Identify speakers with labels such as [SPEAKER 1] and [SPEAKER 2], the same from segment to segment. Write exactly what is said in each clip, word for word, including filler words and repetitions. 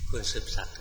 [SPEAKER 1] คุณสืบศักดิ์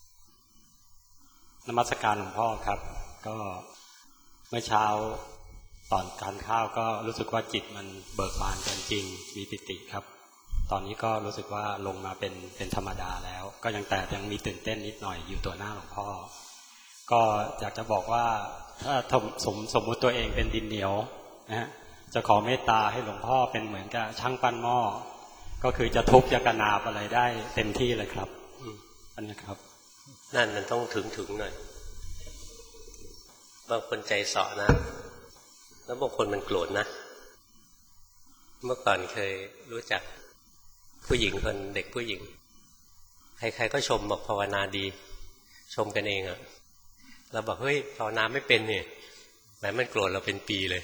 [SPEAKER 2] นมัสการหลวงพ่อครับก็เมื่อเช้าตอนทานข้าวก็รู้สึกว่าจิตมันเบิกบานกันจริงมีปิติครับตอนนี้ก็รู้สึกว่าลงมาเป็นเป็นธรรมดาแล้วก็ยังแต่ยังมีตื่นเต้นนิดหน่อยอยู่ตัวหน้าหลวงพ่อก็อยากจะบอกว่าถ้าสมสมมุติตัวเองเป็นดินเหนียวนะฮะจะขอเมตตาให้หลวงพ่อเป็นเหมือนกับช่างปั้นหม้อก็คือจะทุบจะกระนาบอะไรได้เต็มที่เลยครับอันนี้ครับ
[SPEAKER 1] นั่นมันต้องถึงถึงหน่อยบางคนใจเสาะนะแล้วบางคนมันโกรธนะเมื่อก่อนเคยรู้จักผู้หญิงคนเด็กผู้หญิงใครๆก็ชมบอกภาวนาดีชมกันเองอะเราบอกเฮ้ยภาวนาไม่เป็นเนี่ยแหมมันโกรธเราเป็นปีเลย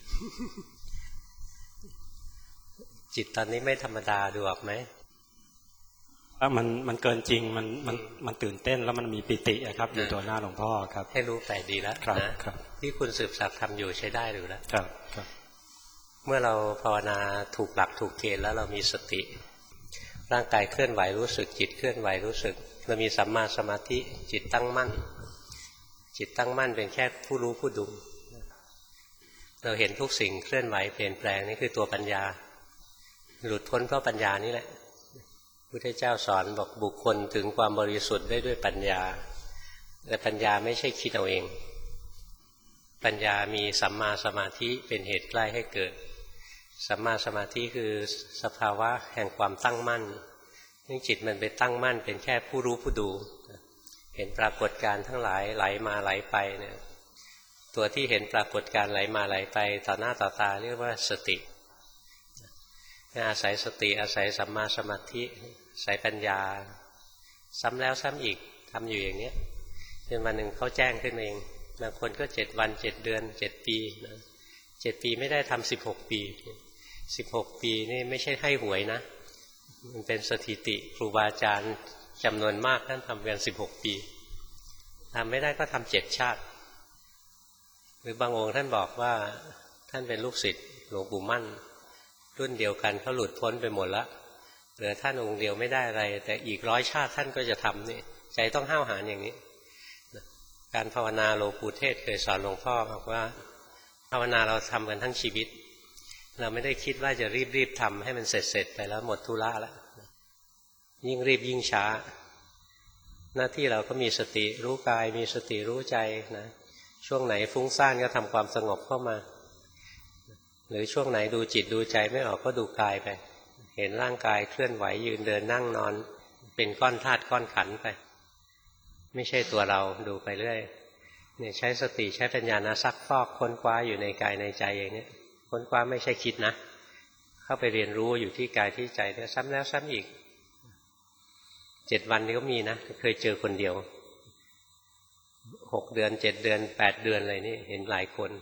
[SPEAKER 1] จิตตอนนี้ไม่ธรรมดาดูออกไหม
[SPEAKER 2] มันมันเกินจริงมันมันมันตื่นเต้นแล้วมันมีปิติครับอยู่ตัวหน้าหลวงพ่อครับ
[SPEAKER 1] ให้รู้ไปดีแล้วนะครับที่คุณสืบศักดิ์ทำอยู่ใช้ได้หรือแล้ว
[SPEAKER 2] ครับครับ
[SPEAKER 1] เมื่อเราภาวนาถูกหลักถูกเกณฑ์แล้วเรามีสติร่างกายเคลื่อนไหวรู้สึกจิตเคลื่อนไหวรู้สึกเรามีสัมมาสมาธิจิตตั้งมั่นจิตตั้งมั่นเป็นแค่ผู้รู้ผู้ดูเราเห็นทุกสิ่งเคลื่อนไหวเปลี่ยนแปลงนี่คือตัวปัญญาหลุดพ้นเพราะปัญญานี่แหละพุทธเจ้าสอนบอกบุคคลถึงความบริสุทธิ์ได้ด้วยปัญญาแต่ปัญญาไม่ใช่คิดเอาเองปัญญามีสัมมาสมาธิเป็นเหตุใกล้ให้เกิดสัมมาสมาธิคือสภาวะแห่งความตั้งมั่นนี่จิตมันไปตั้งมั่นเป็นแค่ผู้รู้ผู้ดูเห็นปรากฏการณ์ทั้งหลายไหลมาไหลไปเนี่ยตัวที่เห็นปรากฏการณ์ไหลมาไหลไปต่อหน้าต่อตาเรียกว่าสติอาศัยสติอาศัยสัมมาสมาธิอาศัยปัญญาซ้ำแล้วซ้ำอีกทำอยู่อย่างนี้จนวันหนึ่งเขาแจ้งขึ้นเองบางคนก็เจ็ดวันเจ็ดเดือนเจ็ดปีนะเจ็ดปีไม่ได้ทำสิบหกปีสิบหกปีนี่ไม่ใช่ให้หวยนะมันเป็นสถิติครูบาอาจารย์จำนวนมากท่านทำกันสิบหกปีทำไม่ได้ก็ทำเจ็ดชาติหรือบางองค์ท่านบอกว่าท่านเป็นลูกศิษย์หลวงปู่มั่นรุ่นเดียวกันเขาหลุดพ้นไปหมดแล้วเหลือท่านองค์เดียวไม่ได้อะไรแต่อีกร้อยชาติท่านก็จะทำนี่ใจต้องห้าวหาญอย่างนี้การภาวนาหลวงปู่เทศเคยสอนหลวงพ่อบอกว่าภาวนาเราทำกันทั้งชีวิตเราไม่ได้คิดว่าจะรีบๆทำให้มันเสร็จๆไปแล้วหมดธุระแล้วยิ่งรีบยิ่งช้าหน้าที่เราก็มีสติรู้กายมีสติรู้ใจนะช่วงไหนฟุ้งซ่านก็ทำความสงบเข้ามาหรือช่วงไหนดูจิตดูใจไม่ออกก็ดูกายไปเห็นร่างกายเคลื่อนไหวยืนเดินนั่งนอนเป็นก้อนธาตุก้อนขันธ์ไปไม่ใช่ตัวเราดูไปเรื่อยเนี่ยใช้สติใช้ปัญญานะซักฟอกค้นคว้าอยู่ในกายในใจอย่างนี้ค้นคว้าไม่ใช่คิดนะเข้าไปเรียนรู้อยู่ที่กายที่ใจเนี่ยซ้ำแล้วซ้ำอีกเจ็ดวันนี้ก็มีนะเคยเจอคนเดียวหกเดือนเจ็ดเดือนแปดเดือนอะไรนี่เห็นหลายคน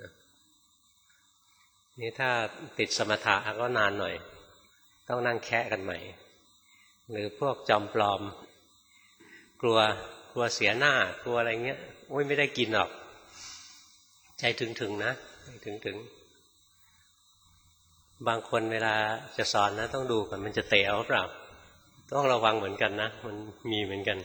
[SPEAKER 1] นี่ถ้าติดสมถะก็นานหน่อยต้องนั่งแคะกันใหม่หรือพวกจอมปลอมกลัวกลัวเสียหน้ากลัวอะไรเงี้ยโอ้ยไม่ได้กินหรอกใจถึงๆนะถึงๆบางคนเวลาจะสอนนะต้องดูก่อนมันจะเตะเอาเปล่าต้องระวังเหมือนกันนะมันมีเหมือนกัน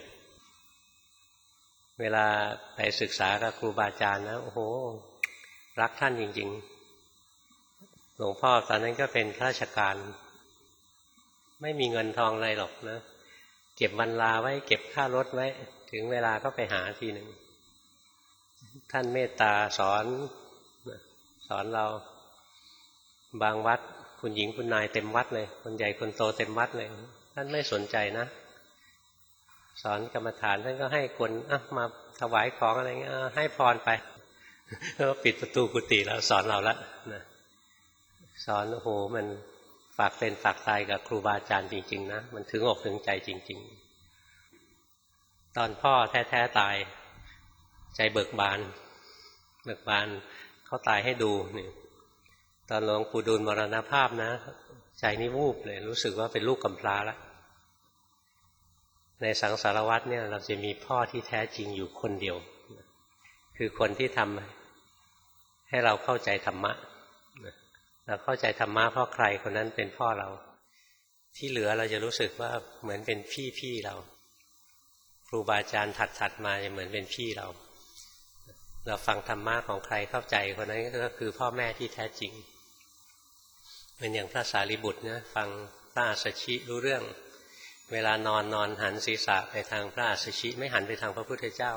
[SPEAKER 1] เวลาไปศึกษากับครูบาอาจารย์นะโอ้โหรักท่านจริงๆหลวงพ่อตอนนั้นก็เป็นข้าราชการไม่มีเงินทองอะไรหรอกนะเก็บวันลาไว้เก็บค่ารถไว้ถึงเวลาก็ไปหาทีหนึ่งท่านเมตตาสอนสอนเราบางวัดคุณหญิงคุณนายเต็มวัดเลยคนใหญ่คนโตเต็มวัดเลยท่านไม่สนใจนะสอนกรรมฐานท่านก็ให้คนอ่ะมาถวายของอะไรเงี้ยให้พรไปแล้วปิดประตูกุฏิแล้วสอนเราละนะสอนโอ้โหมันฝากเป็นฝากตายกับครูบาอาจารย์จริงๆนะมันถึงอกถึงใจจริงๆตอนพ่อแท้ๆตายใจเบิกบานเบิกบานเขาตายให้ดูนี่ตอนหลวงปู่ดูลมรณภาพนะใจนี่วูบเลยรู้สึกว่าเป็นลูกกำพร้าแล้วในสังสารวัฏเนี่ยเราจะมีพ่อที่แท้จริงอยู่คนเดียวคือคนที่ทำให้เราเข้าใจธรรมะเราเข้าใจธรรมะเพราะใครคนนั้นเป็นพ่อเราที่เหลือเราจะรู้สึกว่าเหมือนเป็นพี่พี่เรารูบาอาจารย์ถัดๆมาจะเหมือนเป็นพี่เราเราฟังธรรมะของใครเข้าใจคนนั้นก็คือพ่อแม่ที่แท้จริงเป็นอย่างพระสารีบุตรนะฟังพระอัสสชิรู้เรื่องเวลานอนนอนหันศีรษะไปทางพระอัสสชิไม่หันไปทางพระพุทธเจ้า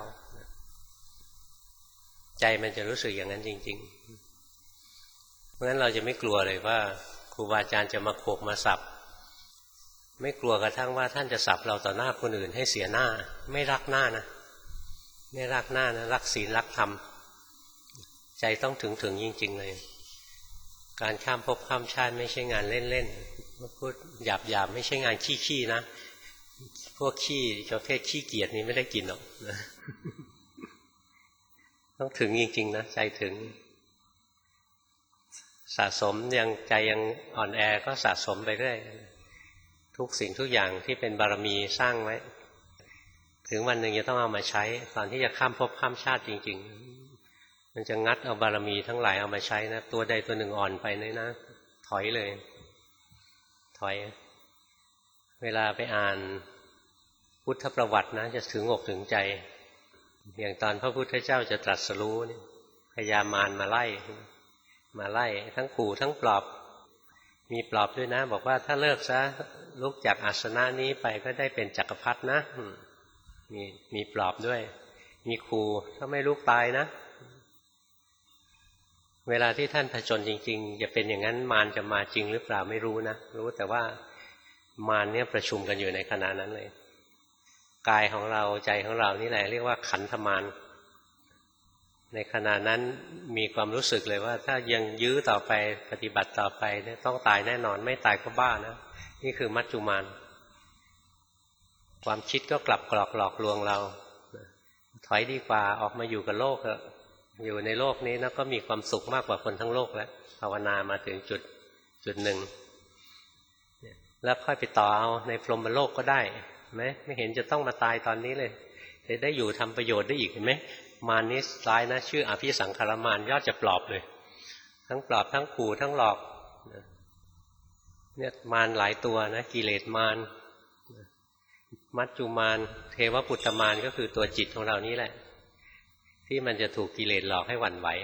[SPEAKER 1] ใจมันจะรู้สึกอย่างนั้นจริงๆเพราะฉะนั้นเราจะไม่กลัวเลยว่าครูบาอาจารย์จะมาโขกมาสับไม่กลัวกระทั่งว่าท่านจะสับเราต่อหน้าคนอื่นให้เสียหน้าไม่รักหน้านะไม่รักหน้านะรักศีลรักธรรมใจต้องถึงถึงจริงๆเลยการข้ามภพข้ามชาติไม่ใช่งานเล่นๆพูดหยาบๆไม่ใช่งานขี้ๆนะพวกขี้ประเภทขี้เกียจนี้ไม่ได้กินหรอกนะต้องถึงจริงๆนะใจถึงสะสมยังใจยังอ่อนแอก็สะสมไปเรื่อยทุกสิ่งทุกอย่างที่เป็นบารมีสร้างไว้ถึงวันหนึ่งจะต้องเอามาใช้ตอนที่จะข้ามภพข้ามชาติจริงๆมันจะงัดเอาบารมีทั้งหลายเอามาใช้นะตัวใดตัวหนึ่งอ่อนไปเนี่ยนะถอยเลยถอยเวลาไปอ่านพุทธประวัตินะจะถึงอกถึงใจอย่างตอนพระพุทธเจ้าจะตรัสรู้นี่พญามารมาไล่มาไล่ทั้งขู่ทั้งปลอบมีปลอบด้วยนะบอกว่าถ้าเลิกซะลุกจากอาสนะนี้ไปก็ได้เป็นจักรพรรดินะมีมีปลอบด้วยมีขู่ถ้าไม่ลุกตายนะเวลาที่ท่านผจญจริงๆจะเป็นอย่างนั้นมารจะมาจริงหรือเปล่าไม่รู้นะรู้แต่ว่ามารเนี่ยประชุมกันอยู่ในขณะนั้นเลยกายของเราใจของเรานี่แหละเรียกว่าขันธมารในขณะนั้นมีความรู้สึกเลยว่าถ้ายังยื้อต่อไปปฏิบัติต่อไปเนี่ยต้องตายแน่นอนไม่ตายก็บ้านะนี่คือมัจจุมารความคิดก็กลับกรอกหลอกลวงเราถอยดีกว่าออกมาอยู่กับโลกเถอะอยู่ในโลกนี้นะก็มีความสุขมากกว่าคนทั้งโลกแล้วภาวนามาถึงจุดจุดหนึ่งแล้วค่อยไปต่อเอาในพรหมโลกก็ได้ไหมไม่เห็นจะต้องมาตายตอนนี้เลยจะได้อยู่ทำประโยชน์ได้อีกเห็นไหมมารนี้ร้ายนะชื่ออภิสังขารมารยอดจะปลอบเลยทั้งปลอบทั้งขู่ทั้งหลอกเนี่ยมารหลายตัวนะกิเลสมารมัจจุมารเทวปุตตมารก็คือตัวจิตของเรานี้แหละที่มันจะถูกกิเลสหลอกให้หวั่นไหว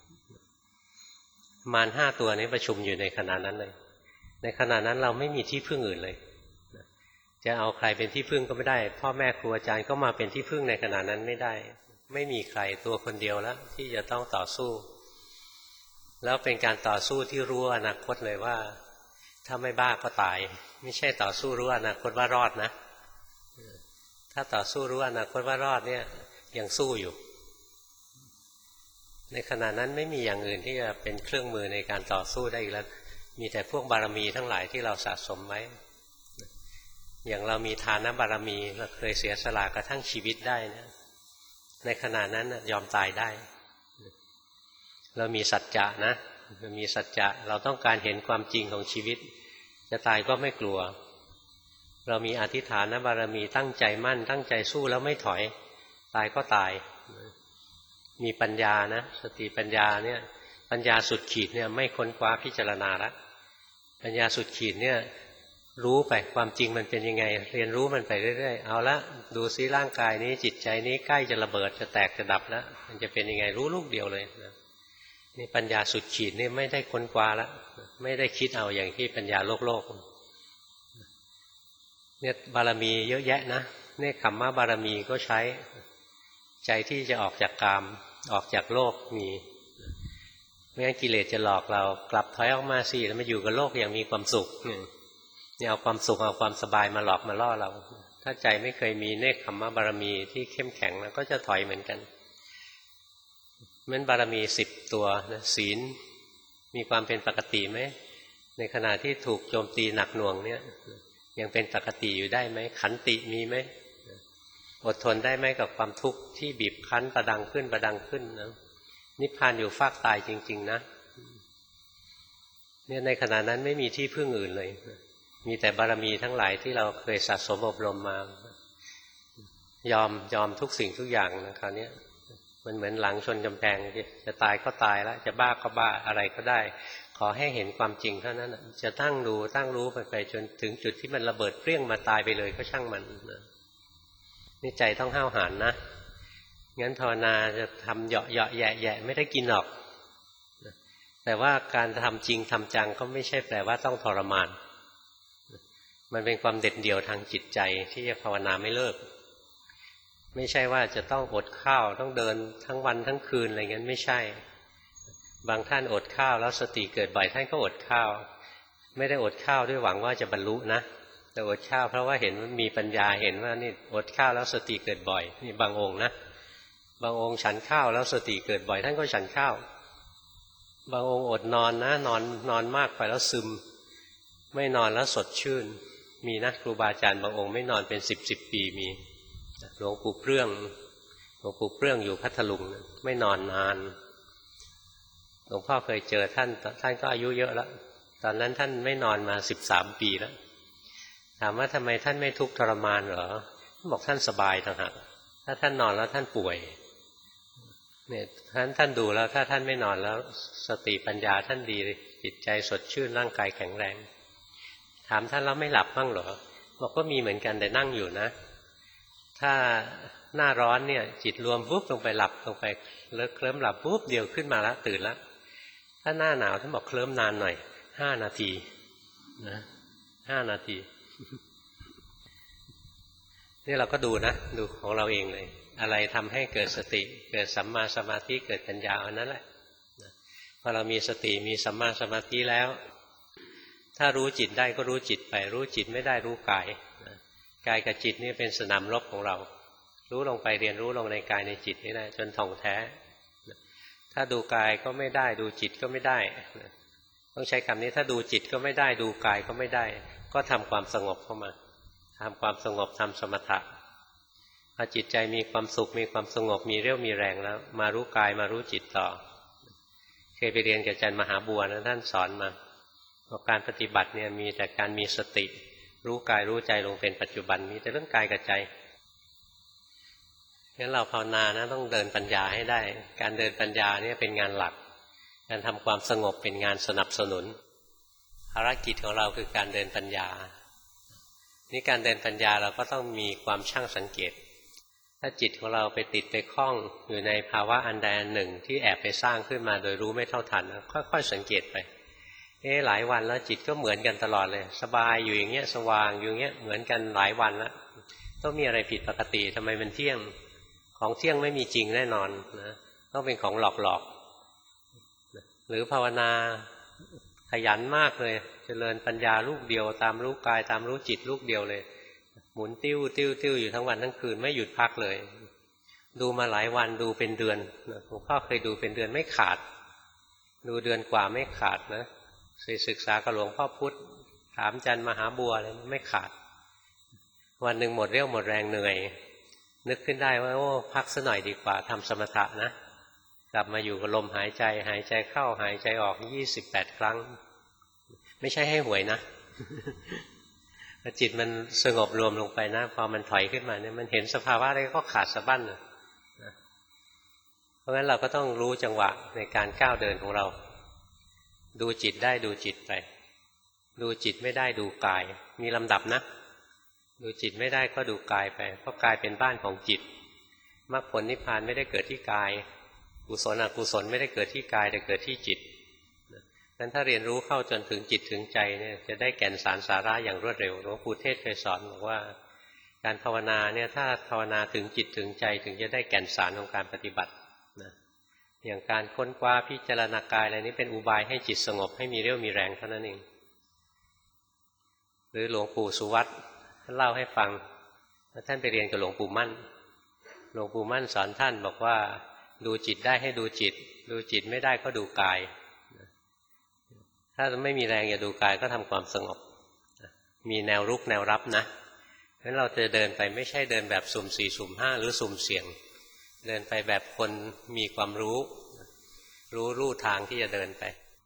[SPEAKER 1] มารห้าตัวนี้ประชุมอยู่ในขณะนั้นเลยในขณะนั้นเราไม่มีที่พึ่งอื่นเลยจะเอาใครเป็นที่พึ่งก็ไม่ได้พ่อแม่ครูอาจารย์ก็มาเป็นที่พึ่งในขณะนั้นไม่ได้ไม่มีใครตัวคนเดียวแล้วที่จะต้องต่อสู้แล้วเป็นการต่อสู้ที่รู้อนาคตเลยว่าถ้าไม่บ้าก็ตายไม่ใช่ต่อสู้รู้อนาคตว่ารอดนะถ้าต่อสู้รู้อนาคตว่ารอดเนี่ยยังสู้อยู่ในขณะนั้นไม่มีอย่างอื่นที่จะเป็นเครื่องมือในการต่อสู้ได้อีกแล้วมีแต่พวกบารมีทั้งหลายที่เราสะสมไว้อย่างเรามีทานบารมีเราเคยเสียสละกระทั่งชีวิตได้นะในขณะนั้นยอมตายได้เรามีสัจจะนะเรามีสัจจะเราต้องการเห็นความจริงของชีวิตจะตายก็ไม่กลัวเรามีอธิษฐานบารมีตั้งใจมั่นตั้งใจสู้แล้วไม่ถอยตายก็ตายมีปัญญานะสติปัญญาเนี่ยปัญญาสุดขีดเนี่ยไม่ค้นคว้าพิจารณาละปัญญาสุดขีดเนี่ยรู้ไปความจริงมันเป็นยังไงเรียนรู้มันไปเรื่อยๆเอาละดูซิร่างกายนี้จิตใจนี้ใกล้จะระเบิดจะแตกจะดับแล้วมันจะเป็นยังไงรู้ลูกเดียวเลยนะนี่ปัญญาสุดขีดนี่ไม่ได้ค้นคว้าละไม่ได้คิดเอาอย่างที่ปัญญาโลกโลกเนี่ยบารมีเยอะแยะนะเนี่ยขัมมะบารมีก็ใช้ใจที่จะออกจากกามออกจากโลกมีไม่งั้นกิเลสจะหลอกเรากลับถอยออกมาสิแล้วมาอยู่กับโลกอย่างมีความสุขเนี่ยเอาความสุขเอาความสบายมาหลอกมาล่อเราถ้าใจไม่เคยมีเนกขัมมะบารมีที่เข้มแข็งแล้วก็จะถอยเหมือนกันมันบารมีสิบตัวนะศีลมีความเป็นปกติไหมในขณะที่ถูกโจมตีหนักหน่วงเนี่ยยังเป็นปกติอยู่ได้ไหมขันติมีไหมอดทนได้ไหมกับความทุกข์ที่บีบคั้นประดังขึ้นประดังขึ้นนะนิพพานอยู่ฟากตายจริงๆนะเนี่ยในขณะนั้นไม่มีที่พึ่งอื่นเลยมีแต่บารมีทั้งหลายที่เราเคยสะสมอบรมมายอมยอมทุกสิ่งทุกอย่างนะคราวนี้มันเหมือนหลังชนกำแพงจะตายก็ตายแล้วจะบ้าก็บ้าอะไรก็ได้ขอให้เห็นความจริงเท่านั้นจะตั้งดูตั้งรู้ไปไปจนถึงจุดที่มันระเบิดเปรี้ยงมาตายไปเลยก็ช่างมันนะนี่ใจต้องห้าวหาญนะงั้นภาวนาจะทำเหยาะเหยาะแยะแยะไม่ได้กินหรอกแต่ว่าการทำจริงทำจังก็ไม่ใช่แปลว่าต้องทรมานมันเป็นความเด็ดเดี่ยวทางจิตใจที่จะภาวนาไม่เลิกไม่ใช่ว่าจะต้องอดข้าวต้องเดินทั้งวันทั้งคืนอะไรเงี้ยไม่ใช่บางท่านอดข้าวแล้วสติเกิดบ่อยท่านก็อดข้าวไม่ได้อดข้าวด้วยหวังว่าจะบรรลุนะแต่อดข้าวเพราะว่าเห็นว่ามีปัญญาเห็นว่านี่อดข้าวแล้วสติเกิดบ่อยนี่บางองค์นะบางองค์ฉันข้าวแล้วสติเกิดบ่อยท่านก็ฉันข้าวบางองค์อดนอนนะนอนนอนมากไปแล้วซึมไม่นอนแล้วสดชื่นมีนะครูบาอาจารย์บางองค์ไม่นอนเป็นสิบสิบปีมีหลวงปู่เปลื้องหลวงปู่เปลื้องอยู่พัทลุงไม่นอนนานหลวงพ่อเคยเจอท่านท่านก็อายุเยอะแล้วตอนนั้นท่านไม่นอนมาสิบสามปีแล้วถามว่าทำไมท่านไม่ทุกข์ทรมานเหรอท่านบอกท่านสบายต่างหากถ้าท่านนอนแล้วท่านป่วยเนี่ยท่านท่านดูแล้วถ้าท่านไม่นอนแล้วสติปัญญาท่านดีจิตใจสดชื่นร่างกายแข็งแรงถามท่านแล้วไม่หลับบ้างเหรอบอกก็มีเหมือนกันแต่นั่งอยู่นะถ้าหน้าร้อนเนี่ยจิตรวมปุ๊บลงไปหลับลงไปเลิกเคลิ้มหลับปุ๊บเดียวขึ้นมาแล้วตื่นแล้วถ้าหน้าหนาวท่านบอกเคลิ้มนานหน่อยห้านาทีนะห้านาทีนี่เราก็ดูนะดูของเราเองเลยอะไรทำให้เกิดสติเกิดสัมมาสมาธิเกิดปัญญาอันนั้นแหละพอเรามีสติมีสัมมาสมาธิแล้วถ้ารู้จิตได้ก็รู้จิตไปรู้จิตไม่ได้รู้กายกายกับจิตนี่เป็นสนามรบของเรารู้ลงไปเรียนรู้ลงในกายในจิตนี่นะจนท่องแท้ถ้าดูกายก็ไม่ได้ดูจิตก็ไม่ได้ต้องใช้คำนี้ถ้าดูจิตก็ไม่ได้ดูกายก็ไม่ได้ก็ทำความสงบเข้ามาทำความสงบทำสมถะพอจิตใจมีความสุขมีความสงบมีเรี่ยวมีแรงแล้วมารู้กายมารู้จิตต่อเคยไปเรียนกับอาจารย์มหาบัวนะท่านสอนมาว่าการปฏิบัติเนี่ยมีแต่การมีสติรู้กายรู้ใจลงเป็นปัจจุบันมีแต่เรื่องกายกับใจงั้นเราภาวนานะต้องเดินปัญญาให้ได้การเดินปัญญาเนี่ยเป็นงานหลักการทำความสงบเป็นงานสนับสนุนภารกิจของเราคือการเดินปัญญานี่การเดินปัญญาเราก็ต้องมีความช่างสังเกตถ้าจิตของเราไปติดไปคล้องอยู่ในภาวะอันใดอันหนึ่งที่แอบไปสร้างขึ้นมาโดยรู้ไม่เท่าทันค่อยๆสังเกตไปเอ๊ะหลายวันแล้วจิตก็เหมือนกันตลอดเลยสบายอยู่อย่างเงี้ยสว่างอยู่อย่างเงี้ยเหมือนกันหลายวันแล้วต้องมีอะไรผิดปกติทำไมมันเที่ยงของเที่ยงไม่มีจริงแน่นอนนะต้องเป็นของหลอกๆหรือภาวนาขยันมากเลยเจริญปัญญาลูกเดียวตามรู้กายตามรู้จิตลูกเดียวเลยหมุนติ้วติ้วติ้วอยู่ทั้งวันทั้งคืนไม่หยุดพักเลยดูมาหลายวันดูเป็นเดือนหลวงพ่อเคยดูเป็นเดือนไม่ขาดดูเดือนกว่าไม่ขาดนะศึกษากับหลวงพ่อพุธถามอาจารย์มหาบัวเลยไม่ขาดวันหนึ่งหมดเรี่ยวหมดแรงเหนื่อยนึกขึ้นได้ว่าโอ้พักสักหน่อยดีกว่าทำสมถะนะกลับมาอยู่กับลมหายใจหายใจเข้าหายใจออกยี่สิบแปดครั้งไม่ใช่ให้หวยนะจิตมันสงบรวมลงไปนะพอมันถอยขึ้นมาเนี่ยมันเห็นสภาวะอะไรก็ขาดสะบั้นนะเพราะงั้นเราก็ต้องรู้จังหวะในการก้าวเดินของเราดูจิตได้ดูจิตไปดูจิตไม่ได้ดูกายมีลำดับนะดูจิตไม่ได้ก็ดูกายไปเพราะกายเป็นบ้านของจิตมรรคผลนิพพานไม่ได้เกิดที่กายกุศลอกุศลไม่ได้เกิดที่กายแต่เกิดที่จิตงั้นถ้าเรียนรู้เข้าจนถึงจิตถึงใจเนี่ยจะได้แก่นสารสาระอย่างรวดเร็วหลวงปู่เทศเคยสอนบอกว่าการภาวนาเนี่ยถ้าภาวนาถึงจิตถึงใจถึงจะได้แก่นสารของการปฏิบัตินะอย่างการค้นคว้าพิจารณากายอะไรนี้เป็นอุบายให้จิตสงบให้มีเรี่ยวมีแรงเท่านั้นเองหรือหลวงปู่สุวัตท่านเล่าให้ฟังว่าท่านไปเรียนกับหลวงปู่มั่นหลวงปู่มั่นสอนท่านบอกว่าดูจิตได้ให้ดูจิตดูจิตไม่ได้ก็ดูกายถ้าไม่มีแรงอย่าดูกายก็ทำความสงบมีแนวรุกแนวรับนะเพราะฉะนั้นเราจะเดินไปไม่ใช่เดินแบบสุ่มสี่สุ่มห้าหรือสุ่มเสี่ยงเดินไปแบบคนมีความรู้รู้รู้ทางที่จะเดินไป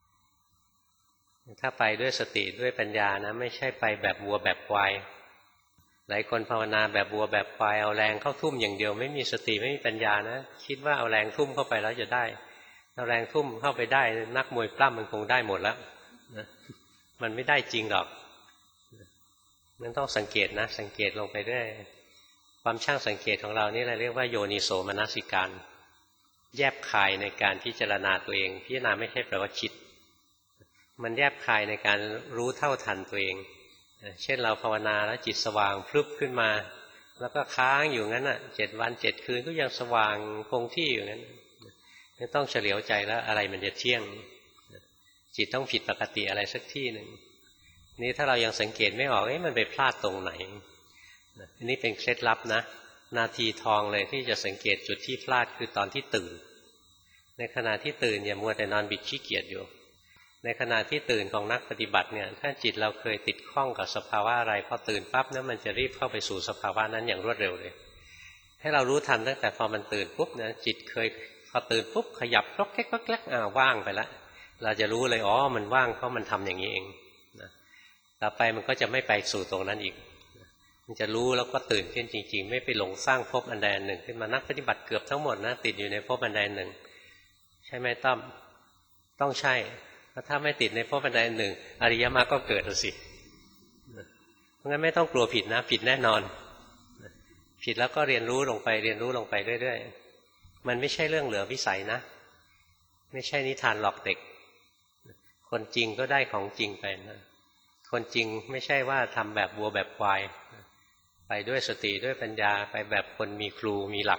[SPEAKER 1] ถ้าไปด้วยสติด้วยปัญญานะไม่ใช่ไปแบบวัวแบบควายหลายคนภาวนาแบบวัวแบบควายเอาแรงเข้าทุ่มอย่างเดียวไม่มีสติไม่มีปัญญานะคิดว่าเอาแรงทุ่มเข้าไปแล้วจะได้เอาแรงทุ่มเข้าไปได้นักมวยปล้ำมันคงได้หมดแล้วนะมันไม่ได้จริงหรอกนั่นต้องสังเกตนะสังเกตลงไปเรื่อยคความช่างสังเกตของเรานี่เราเรียกว่าโยนิโสมนสิการแยบคายในการพิจารณาตัวเองพิจารณาไม่ใช่แปลว่าคิดมันแยบคายในการรู้เท่าทันตัวเองเช่นเราภาวนาแล้วจิตสว่างพลึบขึ้นมาแล้วก็ค้างอยู่งั้นอ่ะเจ็ดวันเจ็ดคืนก็ยังสว่างคงที่อยู่งั้นไม่ต้องเฉลียวใจแล้วอะไรมันจะเที่ยงจิตต้องผิดปกติอะไรสักที่หนึ่งนี่ถ้าเรายังสังเกตไม่ออกเอ๊ะมันไปพลาดตรงไหนอันนี้เป็นเคล็ดลับนะนาทีทองเลยที่จะสังเกตจุดที่พลาดคือตอนที่ตื่นในขณะที่ตื่นอย่ามัวแต่นอนบิดขี้เกียจอยู่ในขณะที่ตื่นของนักปฏิบัติเนี่ยถ้าจิตเราเคยติดข้องกับสภาวะอะไรพอตื่นปั๊บเนี่ยมันจะรีบเข้าไปสู่สภาวะนั้นอย่างรวดเร็วเลยให้เรารู้ทันตั้งแต่พอมันตื่นปุ๊บนะจิตเคยพอตื่นปุ๊บขยับล็อกแก๊กล็อกแก๊กอ่าว่างไปแล้วเราจะรู้เลยอ๋อมันว่างเพราะมันทำอย่างนี้เองนะต่อไปมันก็จะไม่ไปสู่ตรงนั้นอีกมันจะรู้แล้วก็ตื่นขึ้นจริงๆไม่ไปหลงสร้างภพอันใดอันหนึ่งขึ้นมานักปฏิบัติเกือบทั้งหมดนะติดอยู่ในภพอันใดอันหนึ่งใช่ไหมต้อมต้องใช่เพราะถ้าไม่ติดในภพอันใดอันหนึ่งอริยมรรคก็เกิดแล้วสิเพราะงั้นไม่ต้องกลัวผิดนะผิดแน่นอนผิดแล้วก็เรียนรู้ลงไปเรียนรู้ลงไปเรื่อยๆมันไม่ใช่เรื่องเหลือวิสัยนะไม่ใช่นิทานหลอกเด็กคนจริงก็ได้ของจริงไปนะคนจริงไม่ใช่ว่าทำแบบวัวแบบควายไปด้วยสติด้วยปัญญาไปแบบคนมีครูมีหลัก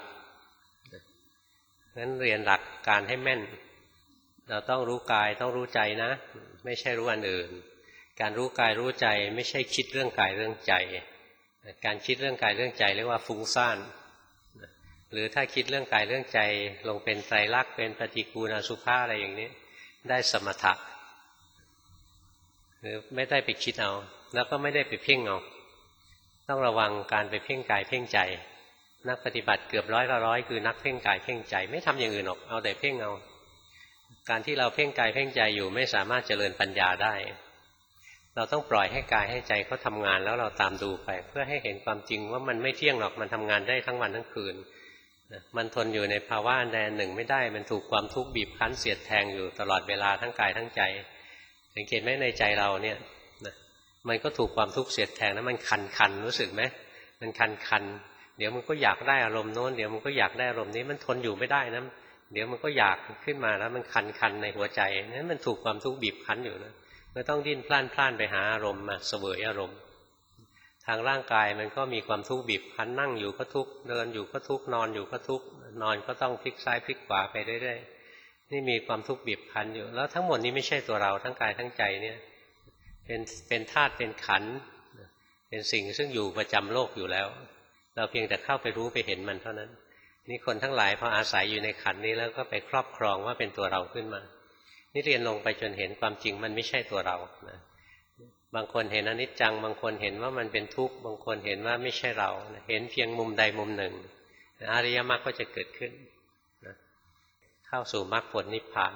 [SPEAKER 1] งั้นเรียนหลักการให้แม่นเราต้องรู้กายต้องรู้ใจนะไม่ใช่รู้อันอื่นการรู้กายรู้ใจไม่ใช่คิดเรื่องกายเรื่องใจการคิดเรื่องกายเรื่องใจเรียกว่าฟุ้งซ่านหรือถ้าคิดเรื่องกายเรื่องใจลงเป็นไตรลักษณ์เป็นปฏิกูณอสุภะอะไรอย่างนี้ได้สมถะหรือไม่ได้ไปคิดเอาแล้วก็ไม่ได้ไปเพ่งเอาต้องระวังการไปเพ่งกายเพ่งใจนักปฏิบัติเกือบร้อยละร้อยคือนักเพ่งกายเพ่งใจไม่ทำอย่างอื่นหรอกเอาแต่เพ่งเอาการที่เราเพ่งกายเพ่งใจอยู่ไม่สามารถเจริญปัญญาได้เราต้องปล่อยให้กายให้ใจเขาทำงานแล้วเราตามดูไปเพื่อให้เห็นความจริงว่ามันไม่เที่ยงหรอกมันทำงานได้ทั้งวันทั้งคืนมันทนอยู่ในภาวะอันใดอันหนึ่งไม่ได้มันถูกความทุกข์บีบคั้นเสียดแทงอยู่ตลอดเวลาทั้งกายทั้งใจสังเกตไหมในใจเราเนี่ยมันก็ถูกความทุกข์เสียดแทงนะมันคันคันรู้สึกไหมมันคันคันเดี๋ยวมันก็อยากได้อารมณ์โน้นเดี๋ยวมันก็อยากได้อารมณ์นี้มันทนอยู่ไม่ได้นะเดี๋ยวมันก็อยากขึ้นมาแล้วมันคันคันในหัวใจนั้นมันถูกความทุกข์บีบคั้นอยู่นะก็ต้องดิ้นพล่านพล่านไปหาอารมณ์มาเสวยอารมณ์ทางร่างกายมันก็มีความทุกข์บีบคั้นนั่งอยู่ก็ทุกข์เดินอยู่ก็ทุกข์นอนอยู่ก็ทุกข์นอนก็ต้องพลิกซ้ายพลิกขวาไปเรื่อยๆนี่มีความทุกข์บีบคั้นอยู่แล้วทั้งหมดนี้ไม่ใช่ตัวเราทั้งกายทั้งใจเนี่ยเป็นเป็นธาตุเป็นขันธ์เป็นสิ่งซึ่งอยู่ประจำโลกอยู่แล้วเราเพียงแต่เข้าไปรู้ไปเห็นมันเท่านั้นนี่คนทั้งหลายพออาศัยอยู่ในขันธ์นี้แล้วก็ไปครอบครองว่าเป็นตัวเราขึ้นมานี่เรียนลงไปจนเห็นความจริงมันไม่ใช่ตัวเรานะบางคนเห็นอนิจจังบางคนเห็นว่ามันเป็นทุกข์บางคนเห็นว่าไม่ใช่เราเห็นเพียงมุมใดมุมหนึ่งอริยมรรคก็จะเกิดขึ้นนะเข้าสู่มรรคผลนิพพาน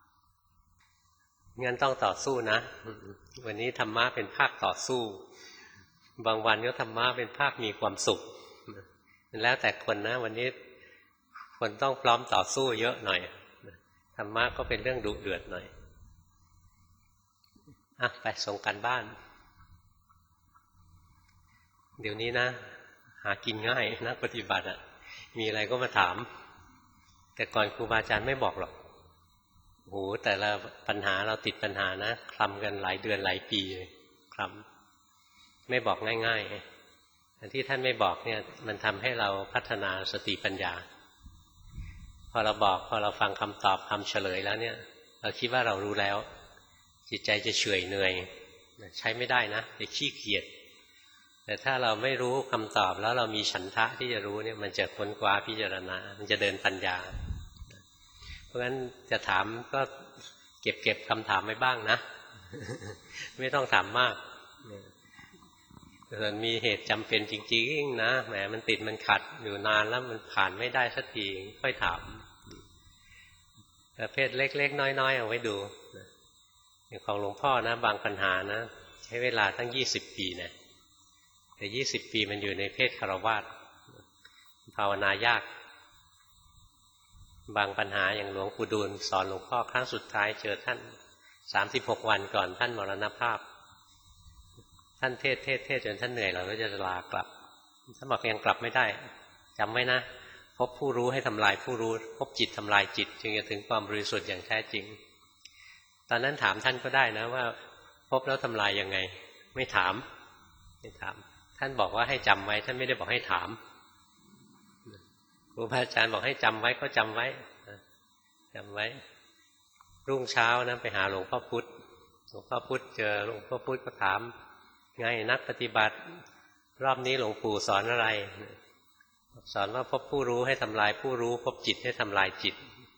[SPEAKER 1] งั้นต้องต่อสู้นะวันนี้ธรรมะเป็นภาคต่อสู้บางวันก็ธรรมะเป็นภาคมีความสุขแล้วแต่คนนะวันนี้คนต้องพร้อมต่อสู้เยอะหน่อยธรรมะก็เป็นเรื่องดุเดือดหน่อยอ่ะไปส่งกันบ้านเดี๋ยวนี้นะหากินง่ายนักปฏิบัติอ่ะมีอะไรก็มาถามแต่ก่อนครูบาอาจารย์ไม่บอกหรอกโอ้โหแต่ละปัญหาเราติดปัญหานะคลำกันหลายเดือนหลายปีเลยคลำไม่บอกง่ายๆแต่ที่ท่านไม่บอกเนี่ยมันทำให้เราพัฒนาสติปัญญาพอเราบอกพอเราฟังคำตอบคำเฉลยแล้วเนี่ยเราคิดว่าเรารู้แล้วจิตใจจะเฉื่อยเหนื่อยใช้ไม่ได้นะจะขี้เกียจแต่ถ้าเราไม่รู้คำตอบแล้วเรามีฉันทะที่จะรู้เนี่ยมันจะค้นคว้าพิจารณามันจะเดินปัญญาเพราะฉะนั้นจะถามก็เก็บเก็บคำถามไว้บ้างนะ ไม่ต้องถามมากส่วนมีเหตุจำเป็นจริงๆนะแหมมันติดมันขัดอยู่นานแล้วมันผ่านไม่ได้สักทีค่อยถามประเภทเล็กๆน้อยๆเอาไว้ดูอย่างของหลวงพ่อนะบางปัญหานะใช้เวลาตั้งยี่สิบปีนะแต่ยี่สิบปีมันอยู่ในเพศคฤหัสถ์ภาวนายากบางปัญหาอย่างหลวงปู่ดูลสอนหลวงพ่อครั้งสุดท้ายเจอท่านสามสิบหกวันก่อนท่านมรณภาพท่านเทศเทศเทศจนท่านเหนื่อยเราก็จะลากลับท่านบอกยังกลับไม่ได้จำไว้นะพบผู้รู้ให้ทำลายผู้รู้พบจิตทำลายจิตจึงจะถึงความบริสุทธิ์อย่างแท้จริงตอนนั้นถามท่านก็ได้นะว่าพบแล้วทำลายยังไงไม่ถามไม่ถามท่านบอกว่าให้จำไว้ท่านไม่ได้บอกให้ถามครูบาอาจารย์บอกให้จำไว้ก็จำไว้จำไว้รุ่งเช้านะไปหาหลวงพ่อพุธหลวงพ่อพุธเจอหลวงพ่อพุธก็ถามไงนักปฏิบัติรอบนี้หลวงปู่สอนอะไรสอนว่าพบผู้รู้ให้ทำลายผู้รู้พบจิตให้ทำลายจิต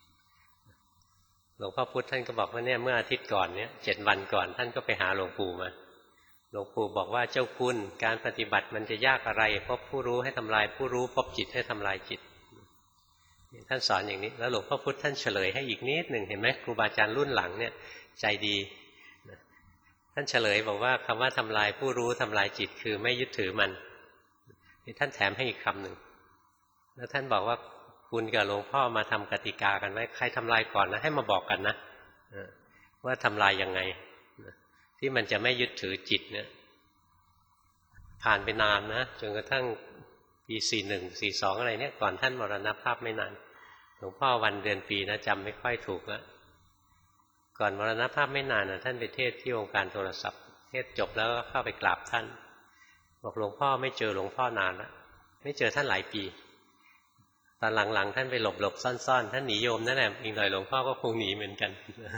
[SPEAKER 1] หลวงพ่อพุธท่านก็บอกว่าเนี่ยเมื่ออาทิตย์ก่อนเนี่ยเจ็ดวันก่อนท่านก็ไปหาหลวงปู่มาหลวงปู่บอกว่าเจ้าคุณการปฏิบัติมันจะยากอะไรพบผู้รู้ให้ทำลายผู้รู้พบจิตให้ทำลายจิตท่านสอนอย่างนี้แล้วหลวงพ่อพุธท่านเฉลยให้อีกนิดหนึ่งเห็นไหมครูบาอาจารย์รุ่นหลังเนี่ยใจดีท่านเฉลยบอกว่าคำว่าทำลายผู้รู้ทำลายจิตคือไม่ยึดถือมันท่านแถมให้อีกคำหนึ่งแล้วท่านบอกว่าคุณกับหลวงพ่อมาทำกติกากันไว้ใครทำลายก่อนนะให้มาบอกกันนะว่าทำลายยังไงที่มันจะไม่ยึดถือจิตเนี่ยผ่านไปนานนะจนกระทั่งปีสี่หนึ่งสี่สองอะไรเนี่ยก่อนท่านมรณภาพไม่นานหลวงพ่อวันเดือนปีนะจำไม่ค่อยถูกแล้วก่อนมรณภาพไม่นานนะท่านไปเทศที่องค์การโทรศัพท์เทศจบแล้วก็เข้าไปกราบท่านบอกหลวงพ่อไม่เจอหลวงพ่อนานแล้วไม่เจอท่านหลายปีตอนหลังๆท่านไปหลบๆซ่อนๆท่านหนีโยมนั่นแหละอีกหน่อยหลวงพ่อก็คงหนีเหมือนกัน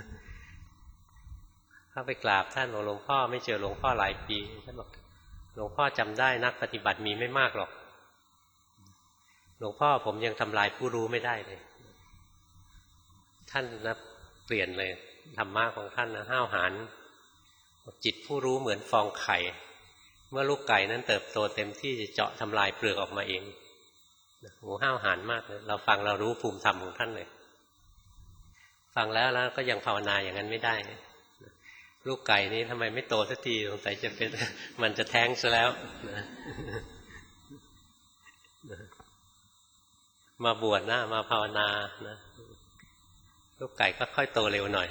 [SPEAKER 1] เข้าไปกราบท่านบอกหลวงพ่อไม่เจอหลวงพ่อหลายปีท่านบอกหลวงพ่อจำได้นักปฏิบัติมีไม่มากหรอกหลวงพ่อผมยังทำลายผู้รู้ไม่ได้เลยท่านนะเปลี่ยนเลยธรรมะของท่านนะห้าวหาญจิตผู้รู้เหมือนฟองไข่เมื่อลูกไก่นั้นเติบโตเต็มที่จะเจาะทำลายเปลือกออกมาเองโอ้ห้าวหาญมากเลยเราฟังเรารู้ภูมิธรรมของท่านเลยฟังแล้วแล้วก็ยังภาวนาอย่างนั้นไม่ได้ลูกไก่นี้ทำไมไม่โตสักทีสงสัยจะเป็นมันจะแท้งซะแล้วมาบวชนะมาภาวนานะลูกไก่ก็ค่อยโตเร็วหน่อย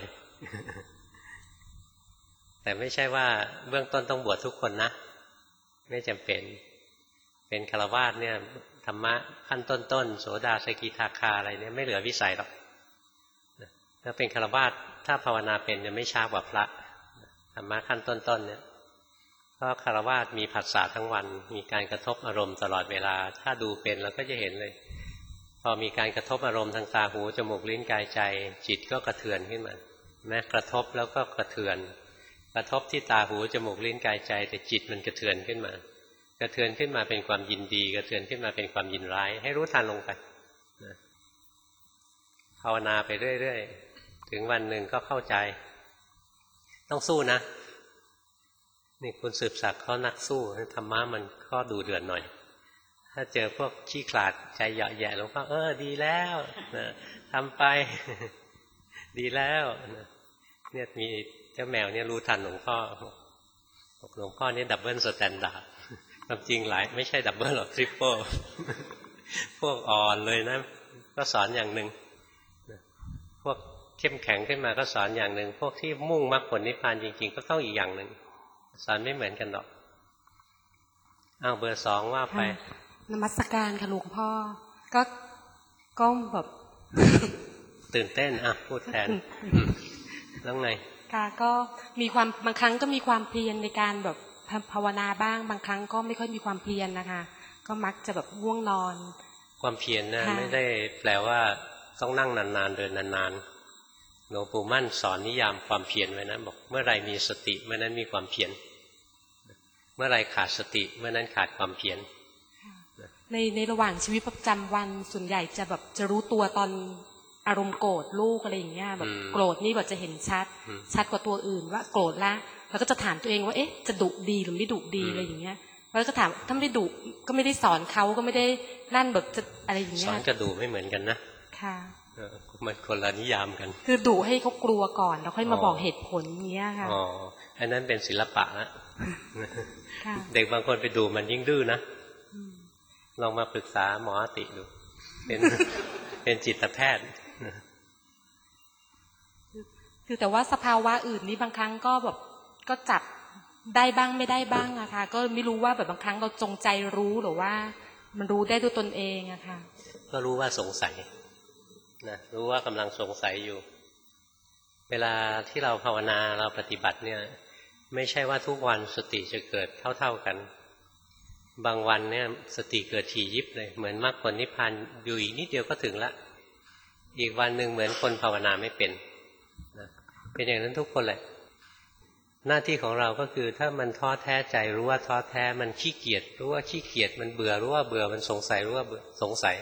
[SPEAKER 1] แต่ไม่ใช่ว่าเบื้องต้นต้องบวชทุกคนนะไม่จำเป็นเป็นฆราวาสเนี่ยธรรมะขั้นต้นๆโสดาสกิทาคาอะไรเนี่ยไม่เหลือวิสัยหรอกถ้าเป็นฆราวาสถ้าภาวนาเป็นจะไม่ช้ากว่าพระธรรมะขั้นต้นๆเนี่ยเพราะฆราวาสมีผัสสะทั้งวันมีการกระทบอารมณ์ตลอดเวลาถ้าดูเป็นเราก็จะเห็นเลยพอมีการกระทบอารมณ์ทางตาหูจมูกลิ้นกายใจจิตก็กระเทือนขึ้นมาแม้กระทบแล้วก็กระเทือนกระทบที่ตาหูจมูกลิ้นกายใจแต่จิตมันกระเทือนขึ้นมากระเทือนขึ้นมาเป็นความยินดีกระเทือนขึ้นมาเป็นความยินร้ายให้รู้ทันลงไปนะภาวนาไปเรื่อยๆถึงวันหนึ่งก็เข้าใจต้องสู้นะนี่คุณสืบศักดิ์เขานักสู้ธรรมะมันก็ดูเดือดหน่อยถ้าเจอพวกขี้ขลาดใจเหยาะแยะหลวงพ่อเออดีแล้วนะทำไปดีแล้วนะเนี่ยมีเจ้าแมวเนี่ยรู้ทันหลวงพ่อบอกหลวงพ่อนี่ดับเบิลสแตนดาร์ดความจริงหลายไม่ใช่ดับเบิลหรอกทริปเปิลพวกอ่อนเลยนะก็สอนอย่างหนึ่งพวกเข้มแข็งขึ้นมาก็สอนอย่างหนึ่งพวกที่มุ่งมรรคผลนิพพานจริงๆก็ต้องอีกอย่างหนึ่งสอนไม่เหมือนกันหรอกอ้าวเบอร์สองว่าไป
[SPEAKER 3] นมัสการค่ะหลวงพ่อก็ก็แบบ
[SPEAKER 1] ตื่นเต้นอ่ะพูดแทนแล้วไง
[SPEAKER 3] ค่ะก็มีความบางครั้งก็มีความเพียรในการแบบภาวนาบ้างบางครั้งก็ไม่ค่อยมีความเพียรนะคะก็มักจะแบบง่วงนอน
[SPEAKER 1] ความเพียรนะไม่ได้แปลว่าต้องนั่งนานๆเดินนานๆหลวงปู่มั่นสอนนิยามความเพียรไว้นะบอกเมื่อไรมีสติเมื่อนั้นมีความเพียรเมื่อไรขาดสติเมื่อนั้นขาดความเพียร
[SPEAKER 3] ในในระหว่างชีวิตประจำวันส่วนใหญ่จะแบบจะรู้ตัวตอนอารมณ์โกรธลูกอะไรอย่างเงี้ยแบบโกรธนี่แบบจะเห็นชัดชัดกว่าตัวอื่นว่าโกรธละแล้วก็จะถามตัวเองว่าเอ๊ะจะดุดีหรือไม่ดุดีอะไรอย่างเงี้ยแล้วก็ถามถ้าไม่ดุก็ไม่ได้สอนเขาก็ไม่ได้นั่นแบบจะอะไรอย่างเงี้ย
[SPEAKER 1] สอนกับดุไม่เหมือนกันนะ
[SPEAKER 3] ค่ะ
[SPEAKER 1] มันคนละนิยามกัน
[SPEAKER 3] คือดุให้เขากลัวก่อนแล้วค่อยมาบอกเหตุผลอย่างเงี้ยค่ะ
[SPEAKER 1] อ๋ออันนั้นเป็นศิลปะนะเด็กบางคนไปดูมันยิ่งดื้อนะลองมาปรึกษาหมออติดูเป็นเป็นจิตแพทย์
[SPEAKER 3] คือแต่ว่าสภาวะอื่นนี้บางครั้งก็แบบก็จับได้บ้างไม่ได้บ้างอะค่ะก็ไม่รู้ว่าแบบบางครั้งเราจงใจรู้หรือว่ามันรู้ได้ด้วยตนเองอะค่ะ
[SPEAKER 1] ก็รู้ว่าสงสัยนะรู้ว่ากำลังสงสัยอยู่เวลาที่เราภาวนาเราปฏิบัติเนี่ยไม่ใช่ว่าทุกวันสติจะเกิดเท่าๆกันบางวันเนี่ยสติเกิดถี่ยิบเลยเหมือนมรรคผลนิพพานอยู่อีกนิดเดียวก็ถึงละอีกวันหนึ่งเหมือนคนภาวนาไม่เป็นนะเป็นอย่างนั้นทุกคนแหละหน้าที่ของเราก็คือถ้ามันท้อแท้ใจรู้ว่าท้อแท้มันขี้เกียจรู้ว่าขี้เกียจมันเบื่อรู้ว่าเบื่อมันสงสัยรู้ว่าเบื่อสงสัย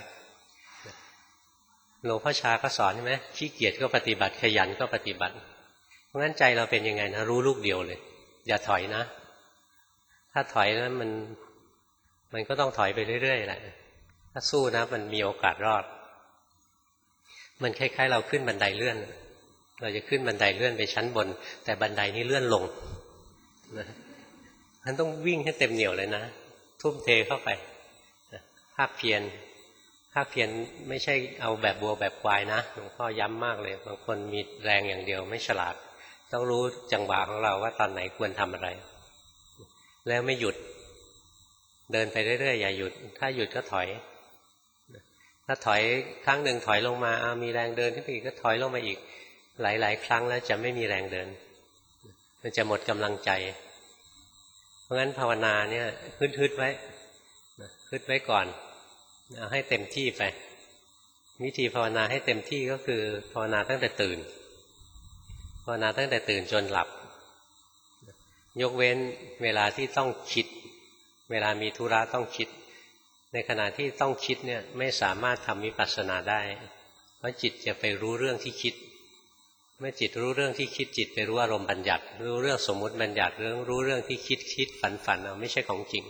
[SPEAKER 1] หลวงพ่อชาก็สอนใช่ไหมขี้เกียจก็ปฏิบัติขยันก็ปฏิบัติเพราะงั้นใจเราเป็นยังไงนะรู้ลูกเดียวเลยอย่าถอยนะถ้าถอยแล้วมันมันก็ต้องถอยไปเรื่อยๆแหละถ้าสู้นะมันมีโอกาสรอดมันคล้ายๆเราขึ้นบันไดเลื่อนเราจะขึ้นบันไดเลื่อนไปชั้นบนแต่บันไดนี้เลื่อนลงนะมันต้องวิ่งให้เต็มเหนี่ยวเลยนะทุ่มเทเข้าไปภาคเพียรภาคเพียรไม่ใช่เอาแบบบัวแบบควายนะหลวงพ่อย้ำมากเลยบางคนมีแรงอย่างเดียวไม่ฉลาดต้องรู้จังหวะของเราว่าตอนไหนควรทำอะไรแล้วไม่หยุดเดินไปเรื่อยๆอย่าหยุดถ้าหยุดก็ถอยถ้าถอยครั้งหนึ่งถอยลงมาเอามีแรงเดินขึ้นไปอีกก็ถอยลงมาอีกหลายๆครั้งแล้วจะไม่มีแรงเดินมันจะหมดกำลังใจเพราะงั้นภาวนาเนี่ยฮึดๆไว้ฮึดไว้ก่อนเอาให้เต็มที่ไปวิธีภาวนาให้เต็มที่ก็คือภาวนาตั้งแต่ตื่นภาวนาตั้งแต่ตื่นจนหลับยกเว้นเวลาที่ต้องคิดเวลามีธุระต้องคิดในขณะที่ต้องคิดเนี่ยไม่สามารถทำวิปัสสนาได้เพราะจิตจะไปรู้เรื่องที่คิดเมื่อจิตรู้เรื่องที่คิดจิตไปรู้อารมณ์บัญญัติรู้เรื่องสมมุติบัญญัติเรื่องรู้เรื่องที่คิดคิดฝันฝันเอาไม่ใช่ของจริง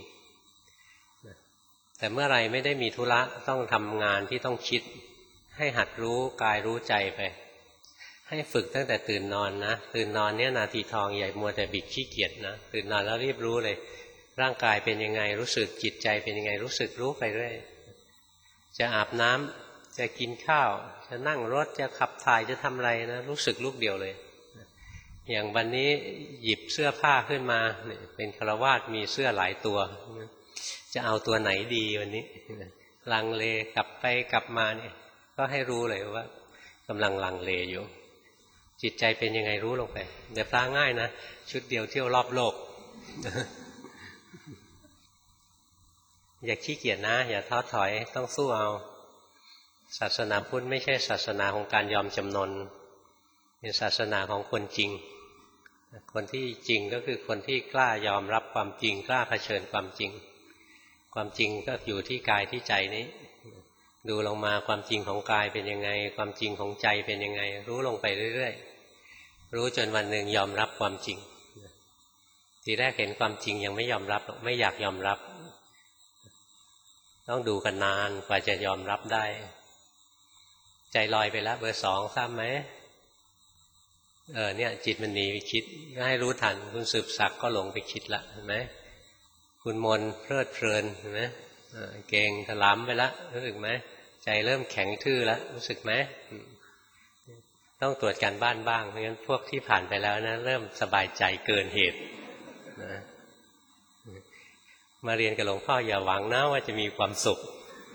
[SPEAKER 1] แต่เมื่อไรไม่ได้มีธุระต้องทำงานที่ต้องคิดให้หัดรู้กายรู้ใจไปให้ฝึกตั้งแต่ตื่นนอนนะตื่นนอนเนี่ยนาทีทองใหญ่มัวแต่บิดขี้เกียจนะตื่นนอนแล้วรีบรู้เลยร่างกายเป็นยังไงรู้สึกจิตใจเป็นยังไงรู้สึกรู้ไปเรื่อยจะอาบน้ำจะกินข้าวจะนั่งรถจะขับถ่ายจะทำอะไรนะรู้สึกลูกเดียวเลยอย่างวันนี้หยิบเสื้อผ้าขึ้นมาเป็นฆราวาสมีเสื้อหลายตัวจะเอาตัวไหนดีวันนี้ลังเลกลับไปกลับมาเนี่ยก็ให้รู้เลยว่ากำลังลังเลอยู่จิตใจเป็นยังไงรู้ลงไปเดี๋ยวพลาง่ายนะชุดเดียวเที่ยวรอบโลกอย่าขี้เกียจนะอย่าท้อถอยต้องสู้เอาศาสนาพุทธไม่ใช่ศาสนาของการยอมจำนนเป็นศาสนาของคนจริงคนที่จริงก็คือคนที่กล้ายอมรับความจริงกล้าเผชิญความจริงความจริงก็อยู่ที่กายที่ใจนี้ดูลงมาความจริงของกายเป็นยังไงความจริงของใจเป็นยังไงรู้ลงไปเรื่อยๆรู้จนวันหนึ่งยอมรับความจริงทีแรกเห็นความจริงยังไม่ยอมรับไม่อยากยอมรับต้องดูกันนานกว่าจะยอมรับได้ใจลอยไปแล้วเบอร์สองทราบไหมเออเนี่ยจิตมันหนีไปคิดก็ให้รู้ทันคุณสืบศักดิ์ก็หลงไปคิดละเห็นไหมคุณมนเพลิดเพลินเห็นไหมเก่งถลำไปแล้วรู้สึกไหมใจเริ่มแข็งทื่อแล้วรู้สึกไหมต้องตรวจการบ้านบ้างไม่งั้นพวกที่ผ่านไปแล้วนะเริ่มสบายใจเกินเหตุนะมาเรียนกับหลวงพ่ออย่าหวังนะว่าจะมีความสุข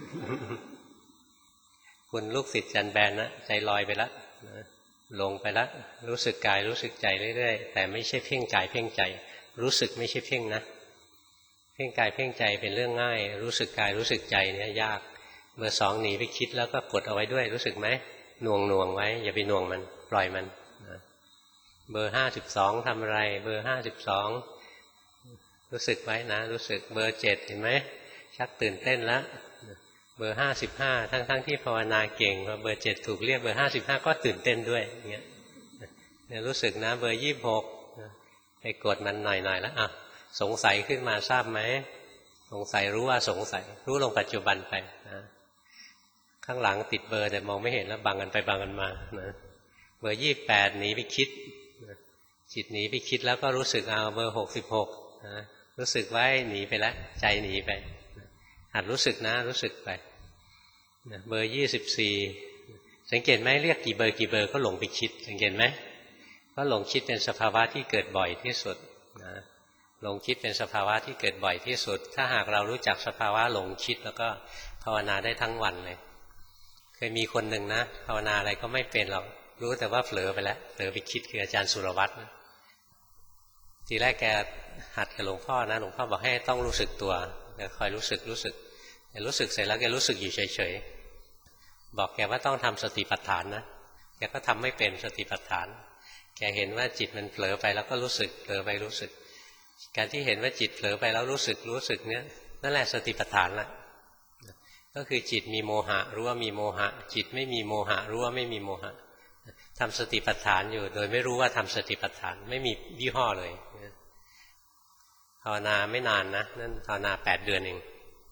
[SPEAKER 1] คุณลูกศิษย์จันแบนนะใจลอยไปแล้วลงไปแล้วรู้สึกกายรู้สึกใจเรื่อยๆแต่ไม่ใช่เพ่งกายเพ่งใจรู้สึกไม่ใช่เพ่งนะเพ่งกายเพ่งใจเป็นเรื่องง่ายรู้สึกกายรู้สึกใจเนี่ยยากเบอร์สองหนีไปคิดแล้วก็กดเอาไว้ด้วยรู้สึกไหมหน่วงหน่วงไว้อย่าไปหน่วงมันปล่อยมันเบอร์ห้าสิบสองทำอะไรเบอร์ห้าสิบสองรู้สึกไว้นะรู้สึกเบอร์เจ็ดเห็นไหมชักตื่นเต้นแล้วเบอร์ห้าสิบห้าทั้งทั้งที่ภาวนาเก่งพอเบอร์เจ็ดถูกเรียกเบอร์ห้าสิบห้าก็ตื่นเต้นด้วยอย่างเงี้ยเนี่ยรู้สึกนะเบอร์ยี่สิบหกไปกดมันหน่อยๆแล้วอ่ะสงสัยขึ้นมาทราบไหมสงสัยรู้ว่าสงสัยรู้ลงปัจจุบันไปนะข้างหลังติดเบอร์แต่มองไม่เห็นแล้วบังกันไปบังกันมานะเบอร์ยี่สิบแปดหนีไปคิดจิตหนีไปคิดแล้วก็รู้สึกเอาเบอร์หกสิบหกนะรู้สึกไว้หนีไปแล้วใจหนีไปหัดรู้สึกนะรู้สึกไปเบอร์ยี่สิบสี่สังเกตไหมเรียกกี่เบอร์กี่เบอร์ก็หลงไปคิดสังเกตไหมก็หลงคิดเป็นสภาวะที่เกิดบ่อยที่สุดนะหลงคิดเป็นสภาวะที่เกิดบ่อยที่สุดถ้าหากเรารู้จักสภาวะหลงคิดแล้วก็ภาวนาได้ทั้งวันเลยเคยมีคนหนึ่งนะภาวนาอะไรก็ไม่เป็นหรอกรู้แต่ว่าเผลอไปแล้วเผลอไปคิดคืออาจารย์สุรวัตรทีแรกแกหัดกับหลวงพ่อนะหลวงพ่อบอกให้ต้องรู้สึกตัวแกคอยรู้สึกรู้สึกแกรู้สึกเสร็จแล้วแกรู้สึกอยู่เฉยๆบอกแกว่าต้องทำสติปัฏฐานนะแกก็ทำไม่เป็นสติปัฏฐานแกเห็นว่าจิตมันเผลอไปแล้วก็รู้สึกเผลอไปรู้สึกการที่เห็นว่าจิตเผลอไปแล้วรู้สึกรู้สึกเนี้ยนั่นแหละสติปัฏฐานละก็คือจิตมีโมหะรู้ว่ามีโมหะจิตไม่มีโมหะรู้ว่าไม่มีโมหะทำสติปัฏฐานอยู่โดยไม่รู้ว่าทำสติปัฏฐานไม่มียี่ห้อเลยภาวนาไม่นานนะนั่นภาวนาแปดเดือนเอง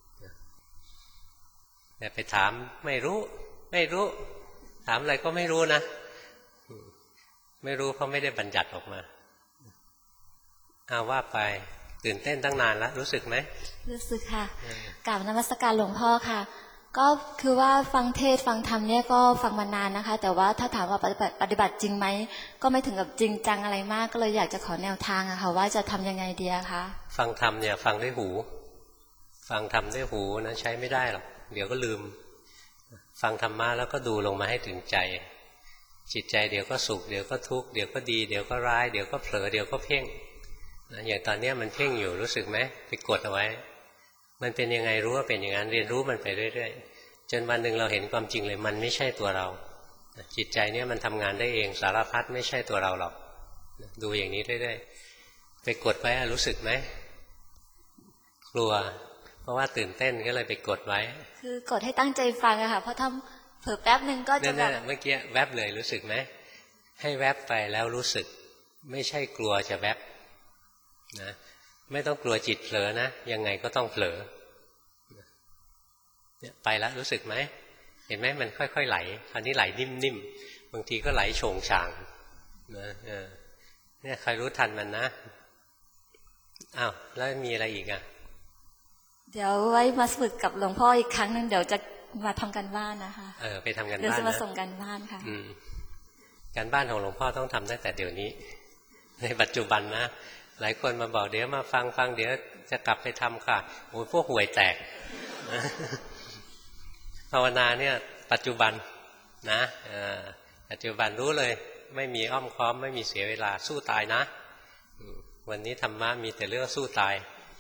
[SPEAKER 1] แต่ไปถามไม่รู้ไม่รู้ถามอะไรก็ไม่รู้นะไม่รู้เพราะไม่ได้บัญญัติออกมาเอาว่าไปตื่นเต้นตั้งนานแล้วรู้สึกไหม
[SPEAKER 4] รู้สึกค่ะกราบนมัสการหลวงพ่อค่ะก็คือว่าฟังเทศฟังธรรมเนี่ยก็ฟังมานานนะคะแต่ว่าถ้าถามว่าปฏิบัติปฏิบัติจริงไหมก็ไม่ถึงกับจริงจังอะไรมากก็เลยอยากจะขอแนวทางอะค่ะว่าจะทำยังไงดีคะ
[SPEAKER 1] ฟังธรรมเนี่ยฟังด้วยหูฟังธรรมด้วยหูนะใช้ไม่ได้หรอกเดี๋ยวก็ลืมฟังธรรมะแล้วก็ดูลงมาให้ถึงใจจิตใจเดี๋ยวก็สุขเดี๋ยวก็ทุกข์เดี๋ยวก็ดีเดี๋ยวก็ร้ายเดี๋ยวก็เผลอเดี๋ยวก็เพ่งอย่างตอนนี้มันเพ่งอยู่รู้สึกไหมไปกดเอาไว้มันเป็นยังไงรู้ว่าเป็นอย่างนั้นเรียนรู้มันไปเรื่อยๆจนวันหนึ่งเราเห็นความจริงเลยมันไม่ใช่ตัวเราจิตใจเนี่ยมันทำงานได้เองสารพัดไม่ใช่ตัวเราหรอกดูอย่างนี้เรื่อยๆไปกดไว้รู้สึกไหมกลัวเพราะว่าตื่นเต้นก็เลยไปกดไว้
[SPEAKER 4] คือกดให้ตั้งใจฟังอะค่ะเพราะถ้าเผลอแป๊บนึงก็จะแบบ
[SPEAKER 1] เมื่อกี้แวบเลยรู้สึกไหมให้แวบไปแล้วรู้สึกไม่ใช่กลัวจะแวบนะไม่ต้องกลัวจิตเผลอนะยังไงก็ต้องเผลอเนี่ยไปแล้วรู้สึกไหมเห็นไหมมันค่อยๆไหลคราวนี้ไหลนิ่มๆบางทีก็ไหลโฉงฉางนะเนี่ยใครรู้ทันมันนะอ้าวแล้วมีอะไรอีกอ่ะ
[SPEAKER 4] เดี๋ยวไว้มาฝึกกับหลวงพ่ออีกครั้งนึงเดี๋ยวจะมาทำกันบ้านนะคะ
[SPEAKER 1] เออไปทำกันบ้านนะ
[SPEAKER 4] เดี๋ยวจะมาส่งกันบ้านค่ะ
[SPEAKER 1] การบ้านของหลวงพ่อต้องทำตั้งแต่เดี๋ยวนี้ในปัจจุบันนะหลายคนมาบอกเดี๋ยวมาฟังฟังเดี๋ยวจะกลับไปทำค่ะโอ้ยพวกห่วยแตกภาวนาเนี่ยปัจจุบันนะปัจจุบันรู้เลยไม่มีอ้อมค้อมไม่มีเสียเวลาสู้ตายนะวันนี้ธรรมะมีแต่เรื่องสู้ตาย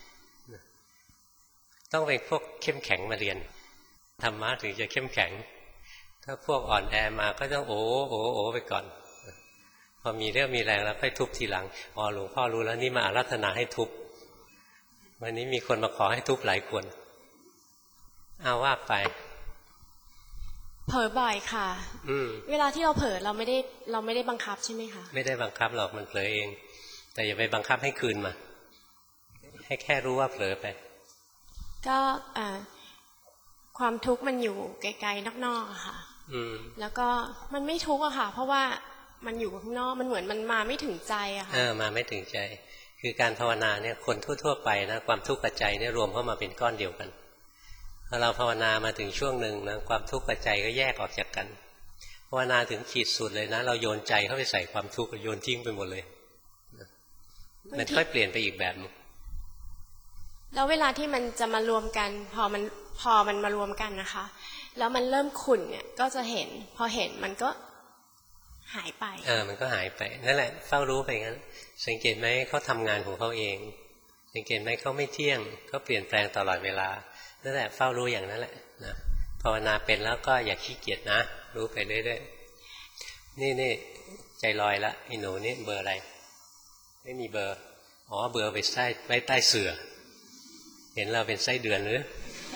[SPEAKER 1] ต้องเป็นพวกเข้มแข็งมาเรียนธรรมะถึงจะเข้มแข็งถ้าพวกอ่อนแอมาก็ต้องโอ้โอ้โอ้ไปก่อนพอมีเรื่องมีแรงแล้วค่อยทุบทีหลังอ๋อหลวงพ่อรู้แล้วนี่มาอาราธนาให้ทุบวันนี้มีคนมาขอให้ทุบหลายคนเอาว่าไป
[SPEAKER 5] เผลอบ่อยค่ะ
[SPEAKER 1] อืม
[SPEAKER 5] เวลาที่เราเผลอเราไม่ได้เราไม่ได้บังคับใช่ไหมคะ
[SPEAKER 1] ไม่ได้บังคับหรอกมันเผลอเองแต่อย่าไปบังคับให้คืนมาให้แค่รู้ว่าเผลอไป
[SPEAKER 5] ก็ความทุกข์มันอยู่ไกลๆนอกๆค่ะแล้วก็มันไม่ทุกข์อะค่ะเพราะว่ามันอยู่ข้างนอกมันเหมือนมันมาไม่ถึงใจอะค่ะ
[SPEAKER 1] เออมาไม่ถึงใจคือการภาวนาเนี่ยคนทั่วๆไปนะความทุกข์กับใจเนี่ยรวมเข้ามาเป็นก้อนเดียวกันพอเราภาวนามาถึงช่วงหนึ่งนะความทุกข์กับใจก็แยกออกจากกันภาวนาถึงขีดสุดเลยนะเราโยนใจเข้าไปใส่ความทุกข์โยนทิ้งไปหมดเลยมันค่อยเปลี่ยนไปอีกแบบ
[SPEAKER 5] แล้วเวลาที่มันจะมารวมกันพอมันพอมันมารวมกันนะคะแล้วมันเริ่มขุ่นเนี่ยก็จะเห็นพอเห็นมันก็หายไป
[SPEAKER 1] เออมันก็หายไปนั่นแหละเฝ้ารู้ไปงั้นสังเกตไหมเขาทำงานของเขาเองสังเกตไหมเขาไม่เที่ยงเขาเปลี่ยนแปลงตลอดเวลานั่นแหละเฝ้ารู้อย่างนั้นแหละนะภาวนาเป็นแล้วก็อย่าขี้เกียจนะรู้ไปเรื่อยๆนี่นี่ใจลอยละไอ้หนูนี่เบอร์อะไรไม่มีเบอร์อ๋อเบอร์ไปใต้ไว้ใต้เสื่อเห็นเราเป็นไส้เดือนหรือ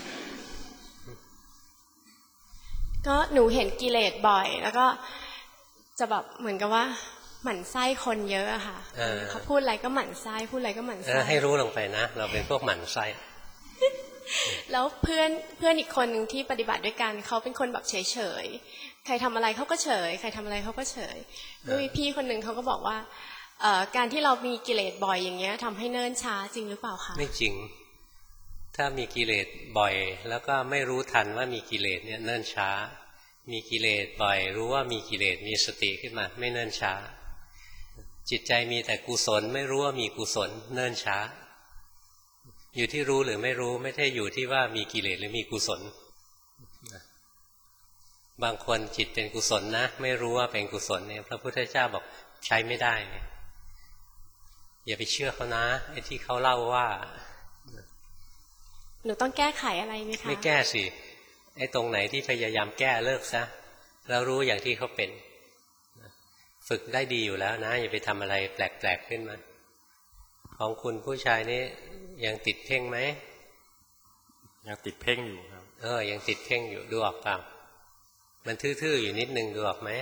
[SPEAKER 5] ก็หนูเห็นกิเลสบ่อยแล้วก็จะแบบเหมือนกับว่าหมั่นไส้คนเยอะอะค่ะเขาพูดอะไรก็หมั่นไส้พูดอะไรก็หมั่นไส้
[SPEAKER 1] ให้รู้ลงไปนะเราเป็นพวกหมั่นไส้
[SPEAKER 5] แล้วเพื่อนเพื่อนอีกคนหนึ่งที่ปฏิบัติด้วยกันเขาเป็นคนแบบเฉยเฉยใครทำอะไรเขาก็เฉยใครทำอะไรเขาก็เฉยแล้วมีพี่คนหนึ่งเขาก็บอกว่าการที่เรามีกิเลสบ่อยอย่างเงี้ยทำให้เนิ่นช้าจริงหรือเปล่าคะ
[SPEAKER 1] ไม่จริงถ้ามีกิเลสบ่อยแล้วก็ไม่รู้ทันว่ามีกิเลสเนี่ยเนิ่นช้ามีกิเลสบ่อยรู้ว่ามีกิเลสมีสติขึ้นมาไม่เนิ่นช้าจิตใจมีแต่กุศลไม่รู้ว่ามีกุศลเนิ่นช้าอยู่ที่รู้หรือไม่รู้ไม่ได้อยู่ที่ว่ามีกิเลสหรือมีกุศลบางคนจิตเป็นกุศลนะไม่รู้ว่าเป็นกุศลเนี่ยพระพุทธเจ้าบอกใช้ไม่ได้อย่าไปเชื่อเขานะไอ้ที่เขาเล่าว่า
[SPEAKER 5] หนูต้องแก้ไขอะไรไหมคะ
[SPEAKER 1] ไม่แก้สิไอ้ตรงไหนที่พยายามแก้เลิกซะแล้วรู้อย่างที่เขาเป็นฝึกได้ดีอยู่แล้วนะอย่าไปทำอะไรแปลกๆขึ้นมาของคุณผู้ชายนี่ยังติดเพ่งไหม
[SPEAKER 6] ยังติดเพ่งอยู่ครับ
[SPEAKER 1] เออยังติดเพ่งอยู่ดูออกเปล่ามันทื่อๆอยู่นิดนึงดูออกไหม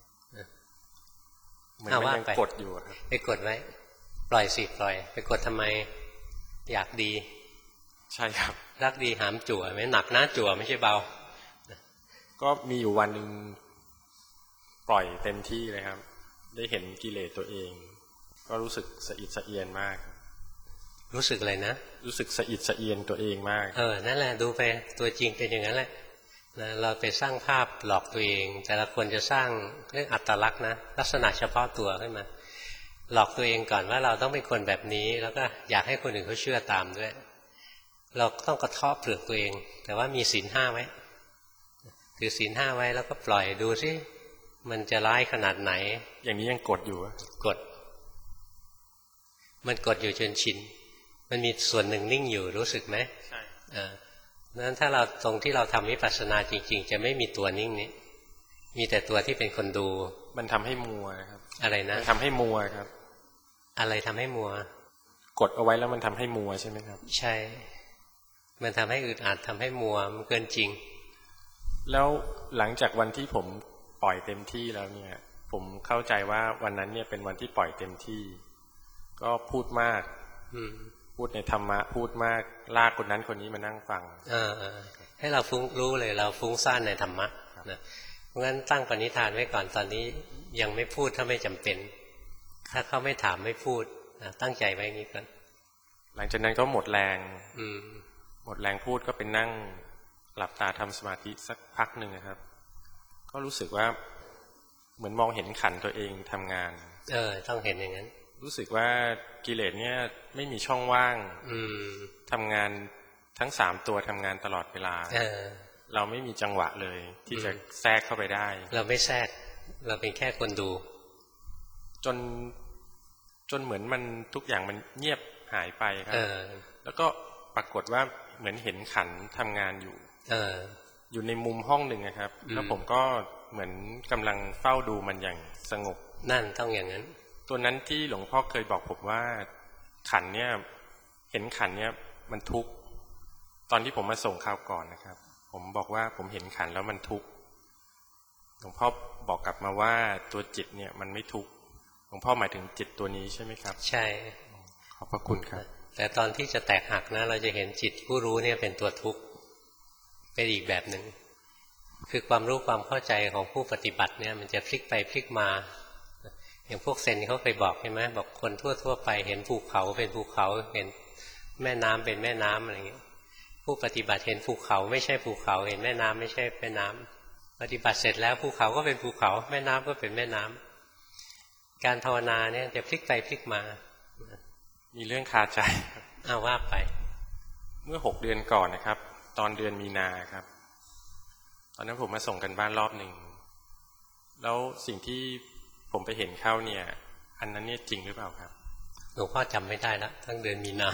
[SPEAKER 6] เหมือนมันยังกดอยู่ครับ
[SPEAKER 1] ไปกดไว้ปล่อยสิปล่อยไปกดทำไมอยากดี
[SPEAKER 6] ใช่ครับ
[SPEAKER 1] รักดีหามจั่วไม่หนักนะจั่วไม่ใช่เบา
[SPEAKER 6] ก็มีอยู่วันหนึ่งปล่อยเต็มที่เลยครับได้เห็นกิเลสตัวเองก็รู้สึกสะอิดสะเอียนมาก
[SPEAKER 1] รู้สึกอะไรนะ
[SPEAKER 6] รู้สึกสะอิดสะเอียนตัวเองมาก
[SPEAKER 1] เออนั่นแหละดูไปตัวจริงเป็นอย่างนั้นแหละนะเราไปสร้างภาพหลอกตัวเองแต่ละคนจะสร้างเรื่องอัตลักษณ์นะลักษณะเฉพาะตัวขึ้นมาหลอกตัวเองก่อนว่าเราต้องเป็นคนแบบนี้แล้วก็อยากให้คนอื่นเขาเชื่อตามด้วยเราต้องกระเทาะเปลือกตัวเองแต่ว่ามีศีลห้าไว้ถือศีลห้าไว้แล้วก็ปล่อยดูสิมันจะร้ายขนาดไหน
[SPEAKER 6] อย่างนี้ยังกดอยู่
[SPEAKER 1] กดมันกดอยู่จนชินมันมีส่วนหนึ่งนิ่งอยู่รู้สึกไหม
[SPEAKER 6] ใช่
[SPEAKER 1] อ่านั้นถ้าเราตรงที่เราทำวิปัสสนาจริงๆจะไม่มีตัวนิ่งนี้มีแต่ตัวที่เป็นคนดู
[SPEAKER 6] มันทำให้มัวครับ
[SPEAKER 1] อะไรนะ
[SPEAKER 6] มันทำให้มัวครับ
[SPEAKER 1] อะไรทำให้มัว
[SPEAKER 6] กดเอาไว้แล้วมันทำให้มัวใช่ไหมครับ
[SPEAKER 1] ใช่มันทำให้อึดอัดทำให้มัวมันเกินจริง
[SPEAKER 6] แล้วหลังจากวันที่ผมปล่อยเต็มที่แล้วเนี่ยผมเข้าใจว่าวันนั้นเนี่ยเป็นวันที่ปล่อยเต็มที่ก็พูดมากพูดในธรรมะพูดมากลากคนนั้นคนนี้มานั่งฟัง
[SPEAKER 1] ให้เราฟุ้งรู้เลยเราฟุ้งซ่านในธรรมะนะเพราะงั้นตั้งปณิธานไว้ก่อนตอนนี้ยังไม่พูดถ้าไม่จำเป็นถ้าเขาไม่ถามไม่พูดนะตั้งใจไว้นี้ก่อน
[SPEAKER 6] หลังจากนั้นก็หมดแรงหมดแรงพูดก็เป็นนั่งหลับตาทำสมาธิสักพักหนึ่งนะครับก็รู้สึกว่าเหมือนมองเห็นขันตัวเองทำงาน
[SPEAKER 1] เออต้องเห็นอย่างนั้น
[SPEAKER 6] รู้สึกว่ากิเลสเนี่ยไม่มีช่องว่างทำงานทั้งสามตัวทำงานตลอดเวลาเออเราไม่มีจังหวะเลยที่จะแทรกเข้าไปได้
[SPEAKER 1] เราไม่แทรกเราเป็นแค่คนดู
[SPEAKER 6] จนจนเหมือนมันทุกอย่างมันเงียบหายไปครับแล้วก็ปรากฏว่าเหมือนเห็นขันทำงานอยู่
[SPEAKER 1] เออ
[SPEAKER 6] อยู่ในมุมห้องหนึ่งนะครับแล้วผมก็เหมือนกำลังเฝ้าดูมันอย่างสงบ
[SPEAKER 1] นั่นต้องอย่างนั้น
[SPEAKER 6] ตัวนั้นที่หลวงพ่อเคยบอกผมว่าขันเนี่ยเห็นขันเนี่ยมันทุกข์ตอนที่ผมมาส่งข่าวก่อนนะครับผมบอกว่าผมเห็นขันแล้วมันทุกข์หลวงพ่อบอกกลับมาว่าตัวจิตเนี่ยมันไม่ทุกข์หลวงพ่อหมายถึงจิตตัวนี้ใช่ไหมครับ
[SPEAKER 1] ใช่
[SPEAKER 6] ขอบพระคุณครับ
[SPEAKER 1] แต่ตอนที่จะแตกหักนะเราจะเห็นจิตผู้รู้เนี่ยเป็นตัวทุกข์เป็นอีกแบบหนึ่งคือความรู้ความเข้าใจของผู้ปฏิบัติเนี่ยมันจะพลิกไปพลิกมาอย่างพวกเซนเขาเคยบอกใช่ไหมบอกคนทั่วๆไปเห็นภูเขาเป็นภูเขาเห็นแม่น้ำเป็นแม่น้ำอะไรอย่างเงี้ยผู้ปฏิบัติเห็นภูเขาไม่ใช่ภูเขาเห็นแม่น้ำไม่ใช่แม่น้ำปฏิบัติเสร็จแล้วภูเขาก็เป็นภูเขาแม่น้ำก็เป็นแม่น้ำการภาวนาเนี่ยจะพลิกไปพลิกมา
[SPEAKER 6] มีเรื่องคาใจ
[SPEAKER 1] อ้าวว่าไป
[SPEAKER 6] เมื่อหกเดือนก่อนนะครับตอนเดือนมีนาครับตอนนั้นผมมาส่งกันบ้านรอบหนึ่งแล้วสิ่งที่ผมไปเห็นเข้าเนี่ยอันนั้นเนี่ยจริงหรือเปล่าครับ
[SPEAKER 1] หลวงพ่อจำไม่ได้แล้วตั้งเดือนมีนา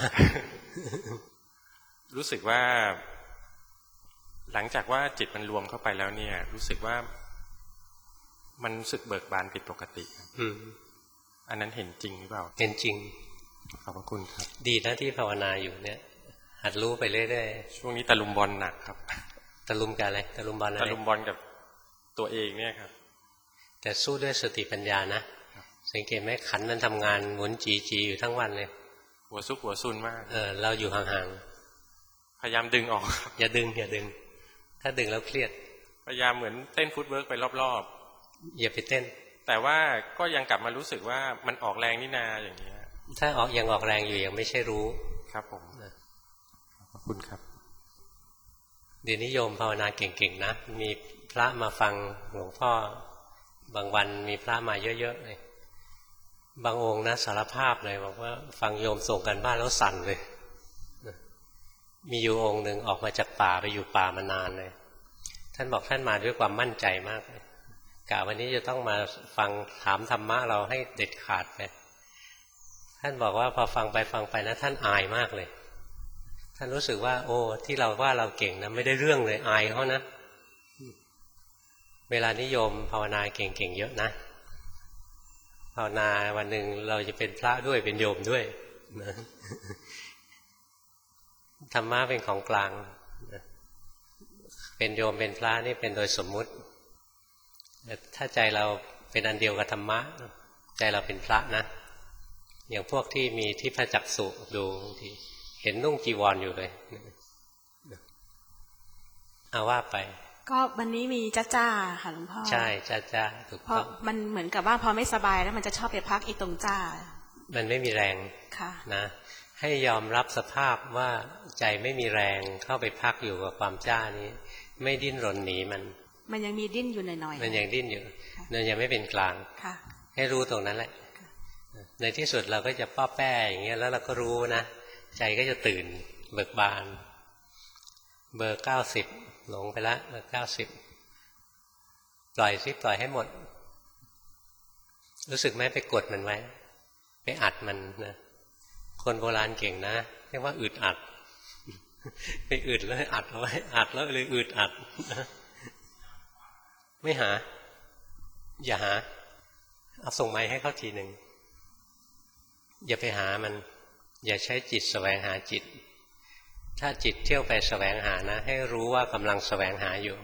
[SPEAKER 6] รู้สึกว่าหลังจากว่าจิตมันรวมเข้าไปแล้วเนี่ยรู้สึกว่ามันรู้สึกเบิกบานผิดปกติ
[SPEAKER 1] อืม
[SPEAKER 6] อันนั้นเห็นจริงหรือเปล่า
[SPEAKER 1] เห็นจริง
[SPEAKER 6] ขอบพระคุณครับ
[SPEAKER 1] ดีนะที่ภาวนาอยู่เนี่ยหัดรู้ไปเรื่อย
[SPEAKER 6] ๆช่วงนี้ตะลุมบอลหนักครับ
[SPEAKER 1] ตะลุมกับอะไรตะลุมบอลอะไร
[SPEAKER 6] ตะลุมบอลกับตัวเองเนี่ยครับ
[SPEAKER 1] แต่สู้ด้วยสติปัญญานะสังเกตไหมขันมันทำงานหมุนจีจีอยู่ทั้งวันเลย
[SPEAKER 6] หัวซุกหัวซุนมาก
[SPEAKER 1] เออเราอยู่ห่าง
[SPEAKER 6] ๆพยายามดึงออก
[SPEAKER 1] อย่าดึงอย่าดึงถ้าดึงแล้วเครียด
[SPEAKER 6] พยายามเหมือนเต้นฟุตเวิร์กไปรอบ
[SPEAKER 1] ๆอย่าไปเต้น
[SPEAKER 6] แต่ว่าก็ยังกลับมารู้สึกว่ามันออกแรงนี่นาอย่างเงี้ย
[SPEAKER 1] ถ้าออกยังออกแรงอยู่ยังไม่ใช่รู้
[SPEAKER 6] ครับผมขอบคุณครับ
[SPEAKER 1] เดี๋ยวนิยมภาวนาเก่งๆนะมีพระมาฟังหลวงพ่อบางวันมีพระมาเยอะๆเลยบางองค์นะสารภาพเลยบอกว่าฟังโยมส่งกันบ้านแล้วสั่นเลยมีอยู่องค์หนึ่งออกมาจากป่าไปอยู่ป่ามานานเลยท่านบอกท่านมาด้วยความมั่นใจมากเลยกะวันนี้จะต้องมาฟังถามธรรมะเราให้เด็ดขาดไปท่านบอกว่าพอฟังไปฟังไปนะท่านอายมากเลยท่านรู้สึกว่าโอ้ที่เราว่าเราเก่งนะไม่ได้เรื่องเลยอายเขานะเวลานิยมภาวนาเก่งๆเยอะนะภาวนาวันหนึ่งเราจะเป็นพระด้วยเป็นโยมด้วยนะธรรมะเป็นของกลางเป็นโยมเป็นพระนี่เป็นโดยสมมุติถ้าใจเราเป็นอันเดียวกับธรรมะใจเราเป็นพระนะอย่างพวกที่มีที่พระจักษุดูบางทีเห็นนุ่งจีวร อ, อยู่เลยเอาว่าไป
[SPEAKER 7] ก็วันนี้มีจ้าจ้าค่ะหลวงพ่อ
[SPEAKER 1] ใช่จ้าจ้าถูกต้องเพราะ
[SPEAKER 7] มันเหมือนกับว่าพอไม่สบายแล้วมันจะชอบไปพักอีตรงจ้า
[SPEAKER 1] มันไม่มีแรง
[SPEAKER 7] ค่ะ
[SPEAKER 1] นะให้ยอมรับสภาพว่าใจไม่มีแรงเข้าไปพักอยู่กับความจ้านี้ไม่ดิ้นรนหนีมัน
[SPEAKER 7] มันยังมีดิ้นอยู่หน่อยๆ
[SPEAKER 1] มันยังดิ้นอยู่มันยังไม่เป็นกลางให้รู้ตรงนั้นแหละในที่สุดเราก็จะป้อแป้อย่างเงี้ยแล้วเราก็รู้นะใจก็จะตื่นเบิกบานเบอร์เก้าสิบหลงไปละเบอร์เก้าสิบปล่อยซิปล่อยให้หมดรู้สึกไหมไปกดมันไว้ไปอัดมันนะคนโบราณเก่งนะเรียกว่าอึดอัดไปอึดแล้วอัดเอาไว้อัดแล้วเลยอึดอัดไม่หาอย่าหาเอาส่งไม้ให้เขาทีหนึ่งอย่าไปหามันอย่าใช้จิตแสวงหาจิตถ้าจิตเที่ยวไปแสวงหานะให้รู้ว่ากำลังแสวงหาอยู่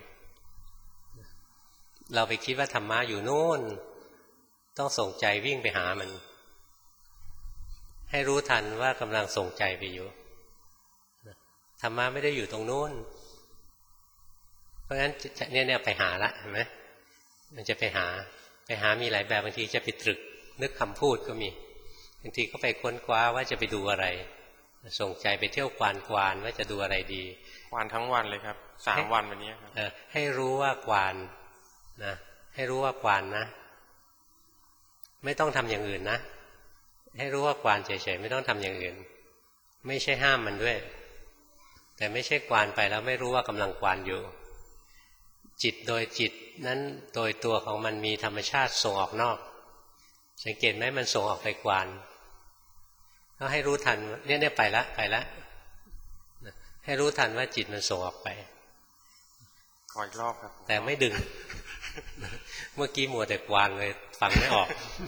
[SPEAKER 1] เราไปคิดว่าธรรมะอยู่โน่นต้องส่งใจวิ่งไปหามันให้รู้ทันว่ากำลังส่งใจไปอยู่ธรรมะไม่ได้อยู่ตรงโน้นเพราะฉะนั้นเนี่ยเนี่ยไปหาละเห็นไหมมันจะไปหาไปหามีหลายแบบบางทีจะไปตรึกนึกคำพูดก็มีบางทีก็ไปค้นคว้าว่าจะไปดูอะไรส่งใจไปเที่ยวกวานกวานว่าจะดูอะไรดี
[SPEAKER 6] กวานทั้งวันเลยครับสามวันวันนี้ครับ
[SPEAKER 1] ให้รู้ว่ากวานนะให้รู้ว่ากวานนะไม่ต้องทำอย่างอื่นนะให้รู้ว่ากวานเฉยๆไม่ต้องทำอย่างอื่นไม่ใช่ห้ามมันด้วยแต่ไม่ใช่กวานไปแล้วไม่รู้ว่ากำลังกวานอยู่จิตโดยจิตนั้นโดยตัวของมันมีธรรมชาติส่งออกนอกสังเกตไหมมันส่งออกไปกวานก็ให้รู้ทันเนี่ยเนี่ยไปละไปละให้รู้ทันว่าจิตมันส่งออกไป
[SPEAKER 6] ขออีกรอบครับ
[SPEAKER 1] แต่ไม่ดึงเมื่อกี้มัวแต่กวานเลยฟังไม่ออก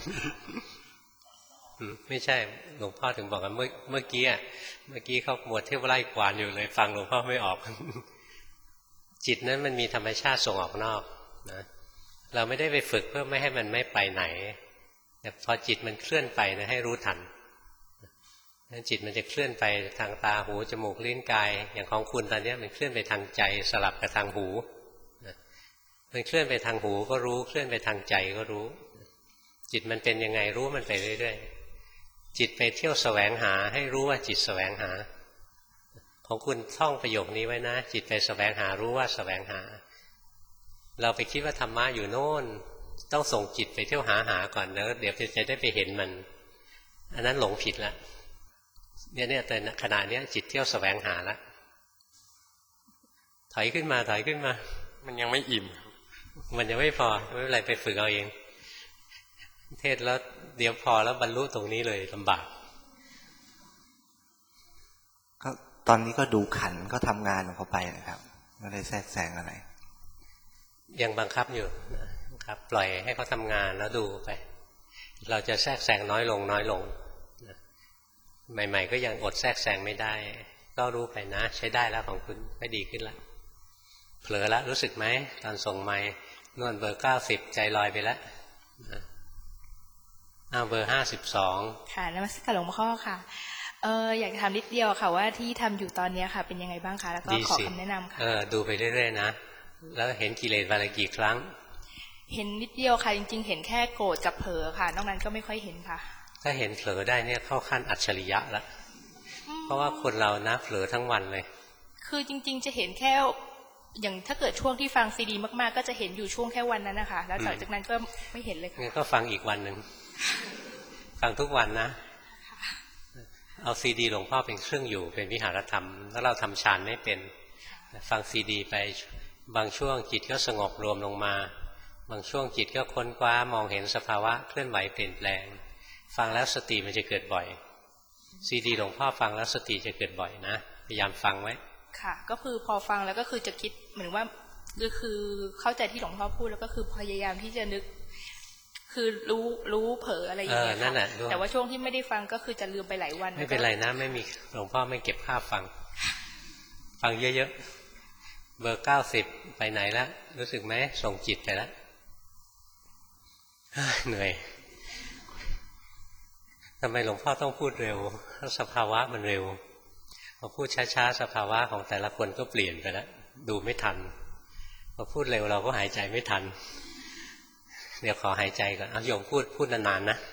[SPEAKER 1] ไม่ใช่หลวงพ่อถึงบอกกันเมื่อเมื่อกี้อ่ะเมื่อกี้เขามัวเที่ยวไล่กวานอยู่เลยฟังหลวงพ่อไม่ออกจิตนั้นมันมีธรรมชาติส่งออกนอกนะเราไม่ได้ไปฝึกเพื่อไม่ให้มันไม่ไปไหนแต่พอจิตมันเคลื่อนไปนะให้รู้ทันจิตมันจะเคลื่อนไปทางตาหูจมูกลิ้นกายอย่างของคุณตอนนี้มันเคลื่อนไปทางใจสลับกับทางหูมันเคลื่อนไปทางหูก็รู้เคลื่อนไปทางใจก็รู้จิตมันเป็นยังไงรู้มันไปเรื่อยๆจิตไปเที่ยวแสวงหาให้รู้ว่าจิตแสวงหาของคุณท่องประโยคนี้ไว้นะจิตไปแสวงหารู้ว่าแสวงหาเราไปคิดว่าธรรมะอยู่โน่นต้องส่งจิตไปเที่ยวหาหาก่อนแล้วเดี๋ยวจะได้ไปเห็นมันอันนั้นหลงผิดแล้วเนี่ยเนี่ยแต่ขณะนี้จิตเที่ยวแสวงหาแล้วถอยขึ้นมาถอยขึ้นมา
[SPEAKER 6] มันยังไม่อิ่ม
[SPEAKER 1] มันยังไม่พอไม่เป็นไรไปฝึกเอาเองเทศแล้วเดี๋ยวพอแล้วบรรลุตรงนี้เลยลำบาก
[SPEAKER 8] ก็ตอนนี้ก็ดูขันก็ทำงานของเขาไปนะครับไม่ได้แทรกแซงอะไร
[SPEAKER 1] ยังบังคับอยู่นะครับปล่อยให้เขาทำงานแล้วดูไปเราจะแทรกแซงน้อยลงน้อยลงใหม่ๆก็ยังอดแทรกแซงไม่ได้ก็รู้ไปนะใช้ได้แล้วของคุณก็ดีขึ้นแล้วเผลอแล้วรู้สึกไหมตอนส่งไมค์นวดเบอร์เก้าสิบใจลอยไปแล้วอ้าวเบอร์ห้าสิบสอง
[SPEAKER 7] ค่ะนมัสการหลวงพ่อค่ะเอออยากจะถามนิดเดียวค่ะว่าที่ทำอยู่ตอนนี้ค่ะเป็นยังไงบ้างคะแล้วก็ขอคำแนะนำค่ะ
[SPEAKER 1] เออดูไปเรื่อยๆนะแล้วเห็นกิเลสวันละกี่ครั้ง
[SPEAKER 7] เห็นนิดเดียวค่ะจริงๆเห็นแค่โกรธกับเผลอค่ะนอกนั้นก็ไม่ค่อยเห็นค่ะ
[SPEAKER 1] ถ้าเห็นเผลอได้เนี่ยเข้าขั้นอัจฉริยะแล้วเพราะว่าคนเรานะเผลอทั้งวันเลย
[SPEAKER 7] คือจริงๆจะเห็นแค่อย่างถ้าเกิดช่วงที่ฟังซีดีมากๆก็จะเห็นอยู่ช่วงแค่วันนั้นนะคะแล้วหลังจากนั้นก็ไม่เห็นเลยค่ะ
[SPEAKER 1] งั้นก็ฟังอีกวันหนึ่งฟังทุกวันนะเอาซีดีหลวงพ่อเป็นเครื่องอยู่เป็นวิหารธรรมแล้วเราทำฌานไม่เป็นฟังซีดีไปบางช่วงจิตก็สงบรวมลงมาบางช่วงจิตก็ค้นคว้ามองเห็นสภาวะเคลื่อนไหวเปลี่ยนแปลงฟังแล้วสติมันจะเกิดบ่อยซีดีหลวงพ่อฟังแล้วสติจะเกิดบ่อยนะพยายามฟังไว้
[SPEAKER 7] ค่ะก็คือพอฟังแล้วก็คือจะคิดเหมือนว่าก็คือเข้าใจที่หลวงพ่อพูดแล้วก็คือพยายามที่จะนึกคือรู้รู้เผลออะไรอย่างเงี้ยค่ะแต่ว่าช่วงที่ไม่ได้ฟังก็คือจะลืมไปหลายวัน
[SPEAKER 1] ไม่เป็นไรนะไม่มีหลวงพ่อไม่เก็บภาพฟังฟังเยอะๆเบอร์เก้าสิบไปไหนแล้วรู้สึกไหมส่งจิตไปแล้วเหนื่อยทำไมหลวงพ่อต้องพูดเร็วเพราะสภาวะมันเร็วพอพูดช้าๆสภาวะของแต่ละคนก็เปลี่ยนไปแล้วดูไม่ทันพอพูดเร็วเราก็หายใจไม่ทันเดี๋ยวขอหายใจก่อนเอาโยมพูดพูดนานๆนะ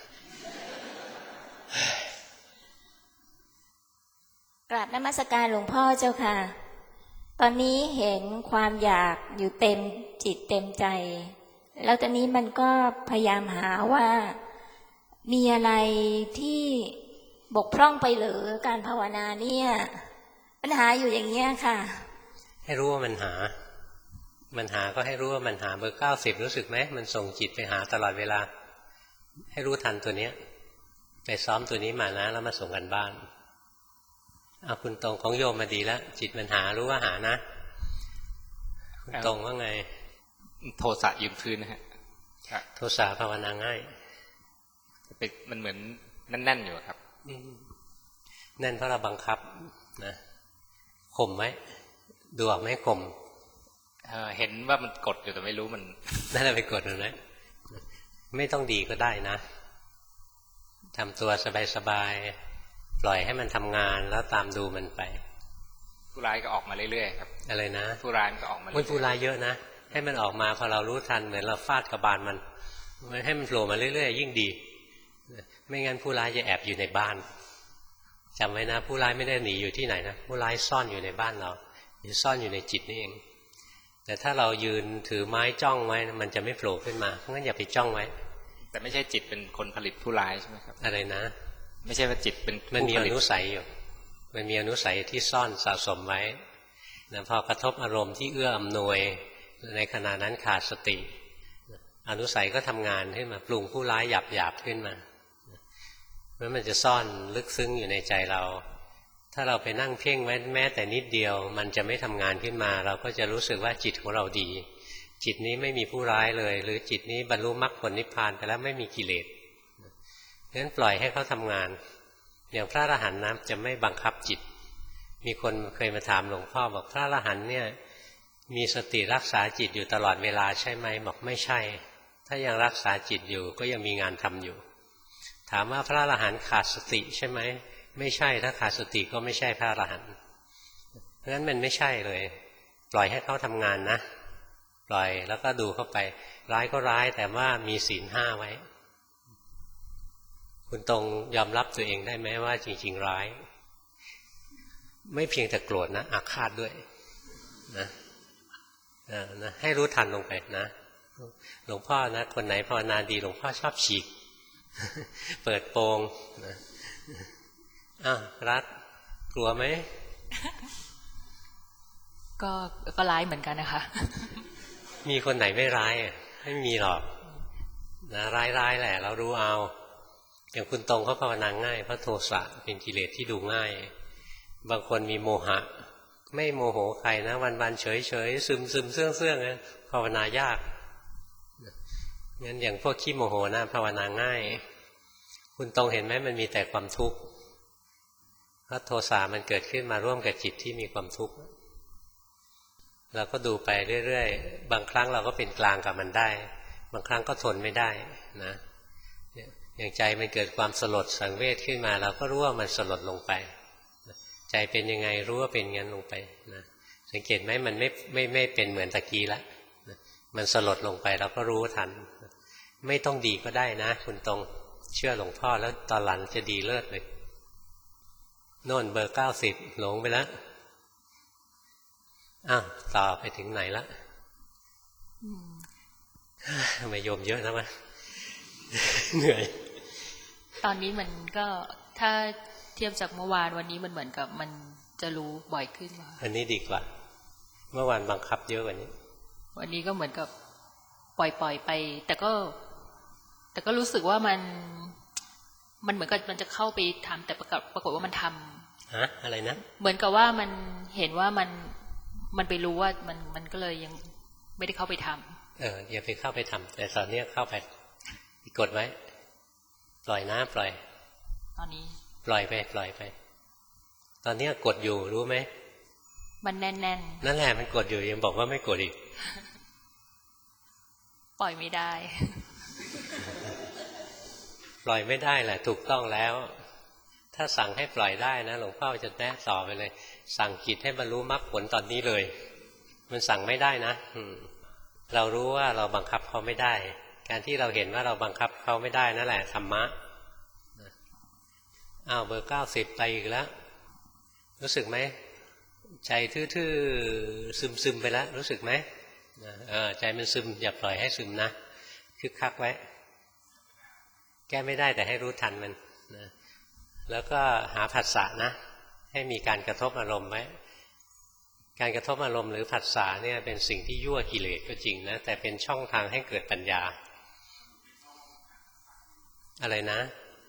[SPEAKER 9] กราบนมัสการหลวงพ่อเจ้าค่ะตอนนี้เห็นความอยากอยู่เต็มจิตเต็มใจแล้วตอนนี้มันก็พยายามหาว่ามีอะไรที่บกพร่องไปหรือการภาวนาเนี่ยปัญหาอยู่อย่างเงี้ยค่ะ
[SPEAKER 1] ให้รู้ว่ามันหามันหาก็ให้รู้ว่ามันหาเบอร์เก้าสิบรู้สึกไหมมันส่งจิตไปหาตลอดเวลาให้รู้ทันตัวเนี้ยไปซ้อมตัวนี้มานะแล้วมาส่งกันบ้านเอาคุณตรงของโยมมาดีแล้วจิตมันหารู้ว่าหานะคุณตรงว่าไง
[SPEAKER 10] โทสะยืนพื้นนะฮะ
[SPEAKER 1] โทสะภาวนาง่าย
[SPEAKER 10] เป็นมันเหมือนแน่นๆอยู่ครับ
[SPEAKER 1] แน่นเพราะเราบังคับนะข่มไหมดูออกไหมข่ม
[SPEAKER 10] เห็นว่ามันกดอยู่แต่ไม่รู้มัน
[SPEAKER 1] นั่นแหละไปกดมันไหมไม่ต้องดีก็ได้นะทำตัวสบายๆปล่อยให้มันทำงานแล้วตามดูมันไป
[SPEAKER 10] ผู้ร้ายก็ออกมาเรื่อยๆครับ
[SPEAKER 1] อะไรนะ
[SPEAKER 10] ผู้ร้ายมันก็ออกมาเรื่
[SPEAKER 1] อยๆผู้ร้ายเยอะนะให้มันออกมาพอเรารู้ทันเหมือนเราฟาดกระบาลมันให้มันโผล่มาเรื่อยๆยิ่งดีไม่งั้นผู้ร้ายจะแอบอยู่ในบ้านจำไว้นะผู้ร้ายไม่ได้หนีอยู่ที่ไหนนะผู้ร้ายซ่อนอยู่ในบ้านเราหรือซ่อนอยู่ในจิตนี่เองแต่ถ้าเรายืนถือไม้จ้องไว้มันจะไม่โผล่ขึ้นมาเพราะงั้นอย่าไปจ้องไว้
[SPEAKER 10] แต่ไม่ใช่จิตเป็นคนผลิตผู้ร้ายใช่ไหมครับ
[SPEAKER 1] อะไรนะ
[SPEAKER 10] ไม่ใช่ว่าจิตเป็น
[SPEAKER 1] มันมีอนุสัยอยู่มันมีอนุสัยที่ซ่อนสะสมไว้นะพอกระทบอารมณ์ที่เอื้ออำนวยในขณะนั้นขาดสติอนุสัยก็ทำงานขึ้นมาปรุงผู้ร้ายหยาบหยาบขึ้นมาเพราะมันจะซ่อนลึกซึ้งอยู่ในใจเราถ้าเราไปนั่งเพ่งไว้แม้แต่นิดเดียวมันจะไม่ทำงานขึ้นมาเราก็จะรู้สึกว่าจิตของเราดีจิตนี้ไม่มีผู้ร้ายเลยหรือจิตนี้บรรลุมรรคผลนิพพานไปแล้วไม่มีกิเลสเพราะฉะนั้นปล่อยให้เขาทำงานอย่างพระอรหันต์นะจะไม่บังคับจิตมีคนเคยมาถามหลวงพ่อบอกพระอรหันต์เนี่ยมีสติรักษาจิตอยู่ตลอดเวลาใช่ไหมบอกไม่ใช่ถ้ายังรักษาจิตอยู่ก็ยังมีงานทำอยู่ถามว่าพระอรหันต์ขาดสติใช่ไหมไม่ใช่ถ้าขาดสติก็ไม่ใช่พระอรหันต์เพราะฉะนั้นมันไม่ใช่เลยปล่อยให้เขาทำงานนะปล่อยแล้วก็ดูเข้าไปร้ายก็ร้ายแต่ว่ามีศีลห้าไว้คุณตรงยอมรับตัวเองได้ไหมว่าจริงๆร้ายไม่เพียงแต่โกรธนะอาฆาตด้วยนะนะให้รู้ทันลงไปนะหลวงพ่อนะคนไหนภาวนาดีหลวงพ่อชอบฉีกเปิดโปงนะอ้าวรัฐกลัวไหม
[SPEAKER 7] ก็ก็ร้ายเหมือนกันนะคะ
[SPEAKER 1] มีคนไหนไม่ร้ายไม่มีหรอกนะร้ายๆแหละเรารู้เอาอย่างคุณตรงเขาภาวนาง่ายเพราะโทสะเป็นกิเลสที่ดูง่ายบางคนมีโมหะไม่โมโหใครนะวันๆเฉยๆซึมๆเสื่องๆนะภาวนายากงั้นอย่างพวกขี้โมโหนะภาวนาง่ายคุณตรงเห็นไหมมันมีแต่ความทุกข์เพราะโทสะมันเกิดขึ้นมาร่วมกับจิตที่มีความทุกข์เราก็ดูไปเรื่อยๆบางครั้งเราก็เป็นกลางกับมันได้บางครั้งก็ทนไม่ได้นะอย่างใจมันเกิดความสลดสังเวชขึ้นมาเราก็รู้ว่ามันสลดลงไปใจเป็นยังไงรู้ว่าเป็นงั้นลงไปนะสังเกตไหมมันไม่ไม่ไม่เป็นเหมือนตะกี้ละมันสลดลงไปเราก็รู้ทันไม่ต้องดีก็ได้นะคุณตรงเชื่อหลวงพ่อแล้วตอนหลังจะดีเลิศเลยโน่นเบอร์เก้าสิบหลงไปแล้วอ้าวต่อไปถึงไหนละทำไมโยมเยอะนะวะเหนื่อย
[SPEAKER 7] ตอนนี้มันก็ถ้า
[SPEAKER 11] ทียบจากเมื่อวานวันนี้มันเหมือนกับมันจะรู้บ่อยขึ้นอั
[SPEAKER 1] นนี้ดีกว่าเมื่อวานบังคับเยอะกว่านี้
[SPEAKER 11] วันนี้ก็เหมือนกับปล่อยปล่อยไปแต่ก็แต่ก็รู้สึกว่ามันมันเหมือนกับมันจะเข้าไปทำแต่ปรากฏปรากฏว่ามันทำ
[SPEAKER 1] ฮะอะไรนะ
[SPEAKER 11] เหมือนกับว่ามันเห็นว่ามันมันไปรู้ว่ามันมันก็เลยยังไม่ได้เข้าไปทำ
[SPEAKER 1] เอออย่าไปเข้าไปทำแต่ตอนนี้เข้าไปกดไว้ปล่อยนะปล่อย
[SPEAKER 11] ตอนนี้
[SPEAKER 1] ปล่อยไปปล่อยไปตอนนี้กดอยู่รู้ไหม
[SPEAKER 11] มันแน่นๆ น,
[SPEAKER 1] นั่นแหละมันกดอยู่ยังบอกว่าไม่กดอีก
[SPEAKER 11] ปล่อยไม่ได้
[SPEAKER 1] ปล่อยไม่ได้แหละถูกต้องแล้วถ้าสั่งให้ปล่อยได้นะหลวงพ่อจะแนะต่อไปเลยสั่งจิตให้บรรลุมรรคผลตอนนี้เลยมันสั่งไม่ได้นะเรารู้ว่าเราบังคับเขาไม่ได้การที่เราเห็นว่าเราบังคับเขาไม่ได้นั่นแหละธรรมะอ้าวเบอร์เก้าสิบไปอีกแล้วรู้สึกไหมใจทื่อๆซึมๆไปแล้วรู้สึกไหมเออใจมันซึมอย่าปล่อยให้ซึมนะคึกคักไว้แก้ไม่ได้แต่ให้รู้ทันมันนะแล้วก็หาผัสสะนะให้มีการกระทบอารมณ์ไว้การกระทบอารมณ์หรือผัสสะเนี่ยเป็นสิ่งที่ยั่วกิเลสก็จริงนะแต่เป็นช่องทางให้เกิดปัญญาอะไรนะ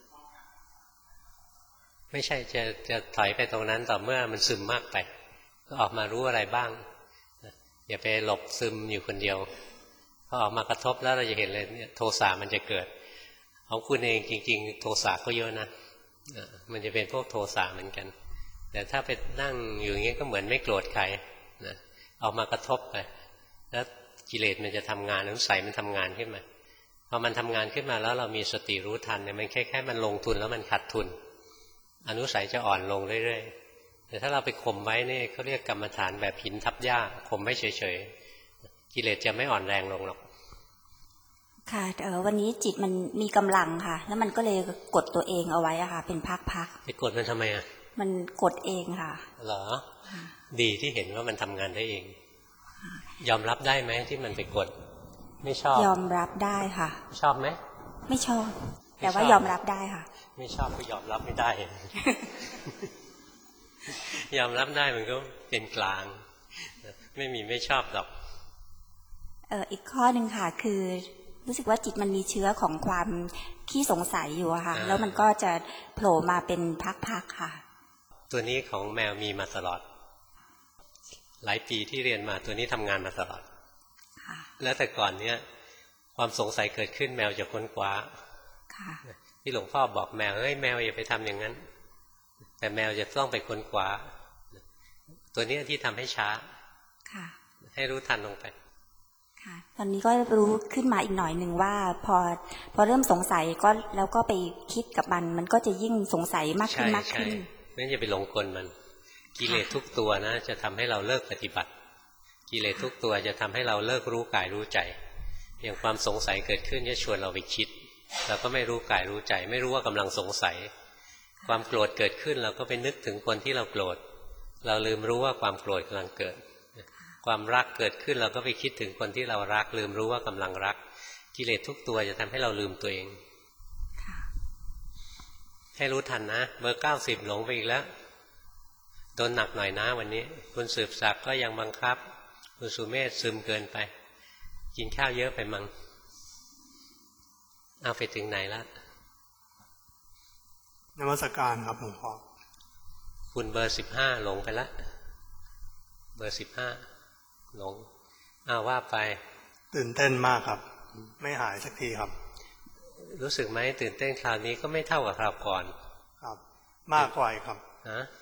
[SPEAKER 1] ไม่ใช่จะจะถอยไปตรงนั้นต่อเมื่อมันซึมมากไปก็ออกมารู้อะไรบ้างอย่าไปหลบซึมอยู่คนเดียวพอออกมากระทบแล้วเราจะเห็นเลยเนี่ยโทสะมันจะเกิดของคุณเองจริงๆโทสะก็เยอะนะมันจะเป็นพวกโทสะเหมือนกันแต่ถ้าไปนั่งอยู่อย่างนี้ก็เหมือนไม่โกรธใครนะออกมากระทบไปแล้วกิเลสมันจะทำงานอนุสัยมันทำงานขึ้นมาพอมันทำงานขึ้นมาแล้วเรามีสติรู้ทันเนี่ยมันแค่แค่มันลงทุนแล้วมันขาดทุนอนุสัยจะอ่อนลงเรื่อยๆแต่ถ้าเราไปข่มไว้นี่เขาเรียกกรรมฐานแบบหินทับหญ้าข่มไว้เฉยๆกิเลสจะไม่อ่อนแรงลงหรอก
[SPEAKER 12] ค่ะเออวันนี้จิตมันมีกำลังค่ะแล้วมันก็เลยกดตัวเองเอาไว้อะค่ะเป็นพัก
[SPEAKER 1] ๆไปกดมันทำไมอะ
[SPEAKER 12] มันกดเองค่ะ
[SPEAKER 1] เหรอดีที่เห็นว่ามันทำงานได้เองยอมรับได้ไหมที่มันไปกดไม่ชอบ
[SPEAKER 12] ยอมรับได้ค่ะ
[SPEAKER 1] ชอบไหม
[SPEAKER 12] ไม่ชอบแต่ว่ายอมรับได้ค่ะ
[SPEAKER 1] ไม่ชอบก็ยอมรับไม่ได้ ยอมรับได้มันก็เป็นกลางไม่มีไม่ชอบหรอก
[SPEAKER 12] เอออีกข้อหนึ่งค่ะคือรู้สึกว่าจิตมันมีเชื้อของความขี้สงสัยอยู่อะค่ะแล้วมันก็จะโผล่มาเป็นพักๆค่ะ
[SPEAKER 1] ตัวนี้ของแมวมีมาตลอดหลายปีที่เรียนมาตัวนี้ทำงานมาตลอดแล้วแต่ก่อนเนี้ยความสงสัยเกิดขึ้นแมวจะค้นคว้าที่หลวงพ่อบอกแมวเฮ้ยแมวอย่าไปทำอย่างนั้นแต่แมวจะต้องไปค้นคว้าตัวนี้ที่ทำให้ช้าให้รู้ทันลงไป
[SPEAKER 12] ตอนนี้ก็รู้ขึ้นมาอีกหน่อยหนึ่งว่าพอพอเริ่มสงสัยก็แล้วก็ไปคิดกับมันมันก็จะยิ่งสงสัยมากขึ้นมากขึ้น
[SPEAKER 1] นั่นอย่าไปหลงกลมันกิเลสทุกตัวนะจะทำให้เราเลิกปฏิบัติกิเลสทุกตัวจะทำให้เราเลิกรู้กายรู้ใจอย่างความสงสัยเกิดขึ้นจะชวนเราไปคิดเราก็ไม่รู้กายรู้ใจไม่รู้ว่ากำลังสงสัยความโกรธเกิดขึ้นเราก็ไปนึกถึงคนที่เราโกรธเราลืมรู้ว่าความโกรธกำลังเกิดความรักเกิดขึ้นเราก็ไปคิดถึงคนที่เรารักลืมรู้ว่ากำลังรักกิเลสทุกตัวจะทำให้เราลืมตัวเองให้รู้ทันนะเบอร์เก้าสิบหลงไปอีกแล้วโดนหนักหน่อยนะวันนี้คุณสืบศักดิ์ก็ยังบังคับคุณสุเมธซึมเกินไปกินข้าวเยอะไปมั้งเอาไปถึงไหนแล้ว
[SPEAKER 13] นมัสการครับหลวงพ่อ
[SPEAKER 1] คุณเบอร์สิบห้าหลงไปแล้วเบอร์สิบห้าหลงอ้าวว่าไป
[SPEAKER 13] ตื่นเต้นมากครับไม่หายสักทีครับ
[SPEAKER 1] รู้สึกไหมตื่นเต้นคราวนี้ก็ไม่เท่ากับคราวก่อน
[SPEAKER 13] ครับมากกว่าครับ
[SPEAKER 1] ฮะ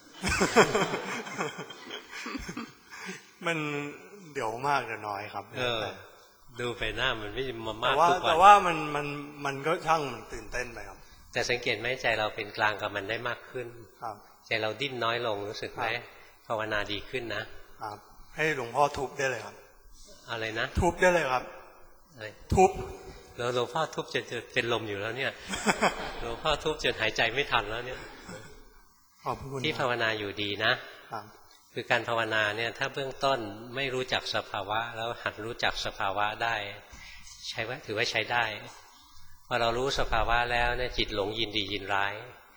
[SPEAKER 13] มันเดี๋ยวมากเดี๋ยวน้อยครับ
[SPEAKER 1] เออดูไปหน้ามันไม่มามาก
[SPEAKER 13] ทุกวันแต่ว่ามันมันมันก็ช่างมันตื่นเต้นไปครับ
[SPEAKER 1] แต่สังเกตไหมใจเราเป็นกลางกับมันได้มากขึ้น
[SPEAKER 13] ครับ
[SPEAKER 1] ใจเราดิ้นน้อยลงรู้สึกไหมภาวนาดีขึ้นนะครับ
[SPEAKER 13] ให้หลวงพ่อทุบได้เลยครับ
[SPEAKER 1] อะไรนะ
[SPEAKER 13] ทุบได้เลยครับทุบ
[SPEAKER 1] แล้วหลวงพ่อทุบจนจะเป็นลมอยู่แล้วเนี่ยหลวงพ่อทุบจนหายใจไม่ทันแล้วเนี่ยที่ภาวนาอยู่ดีนะคือการภาวนาเนี่ยถ้าเบื้องต้นไม่รู้จักสภาวะแล้วหัดรู้จักสภาวะได้ใช้ว่าถือว่าใช้ได้พอเรารู้สภาวะแล้วเนี่ยจิตหลงยินดียินร้าย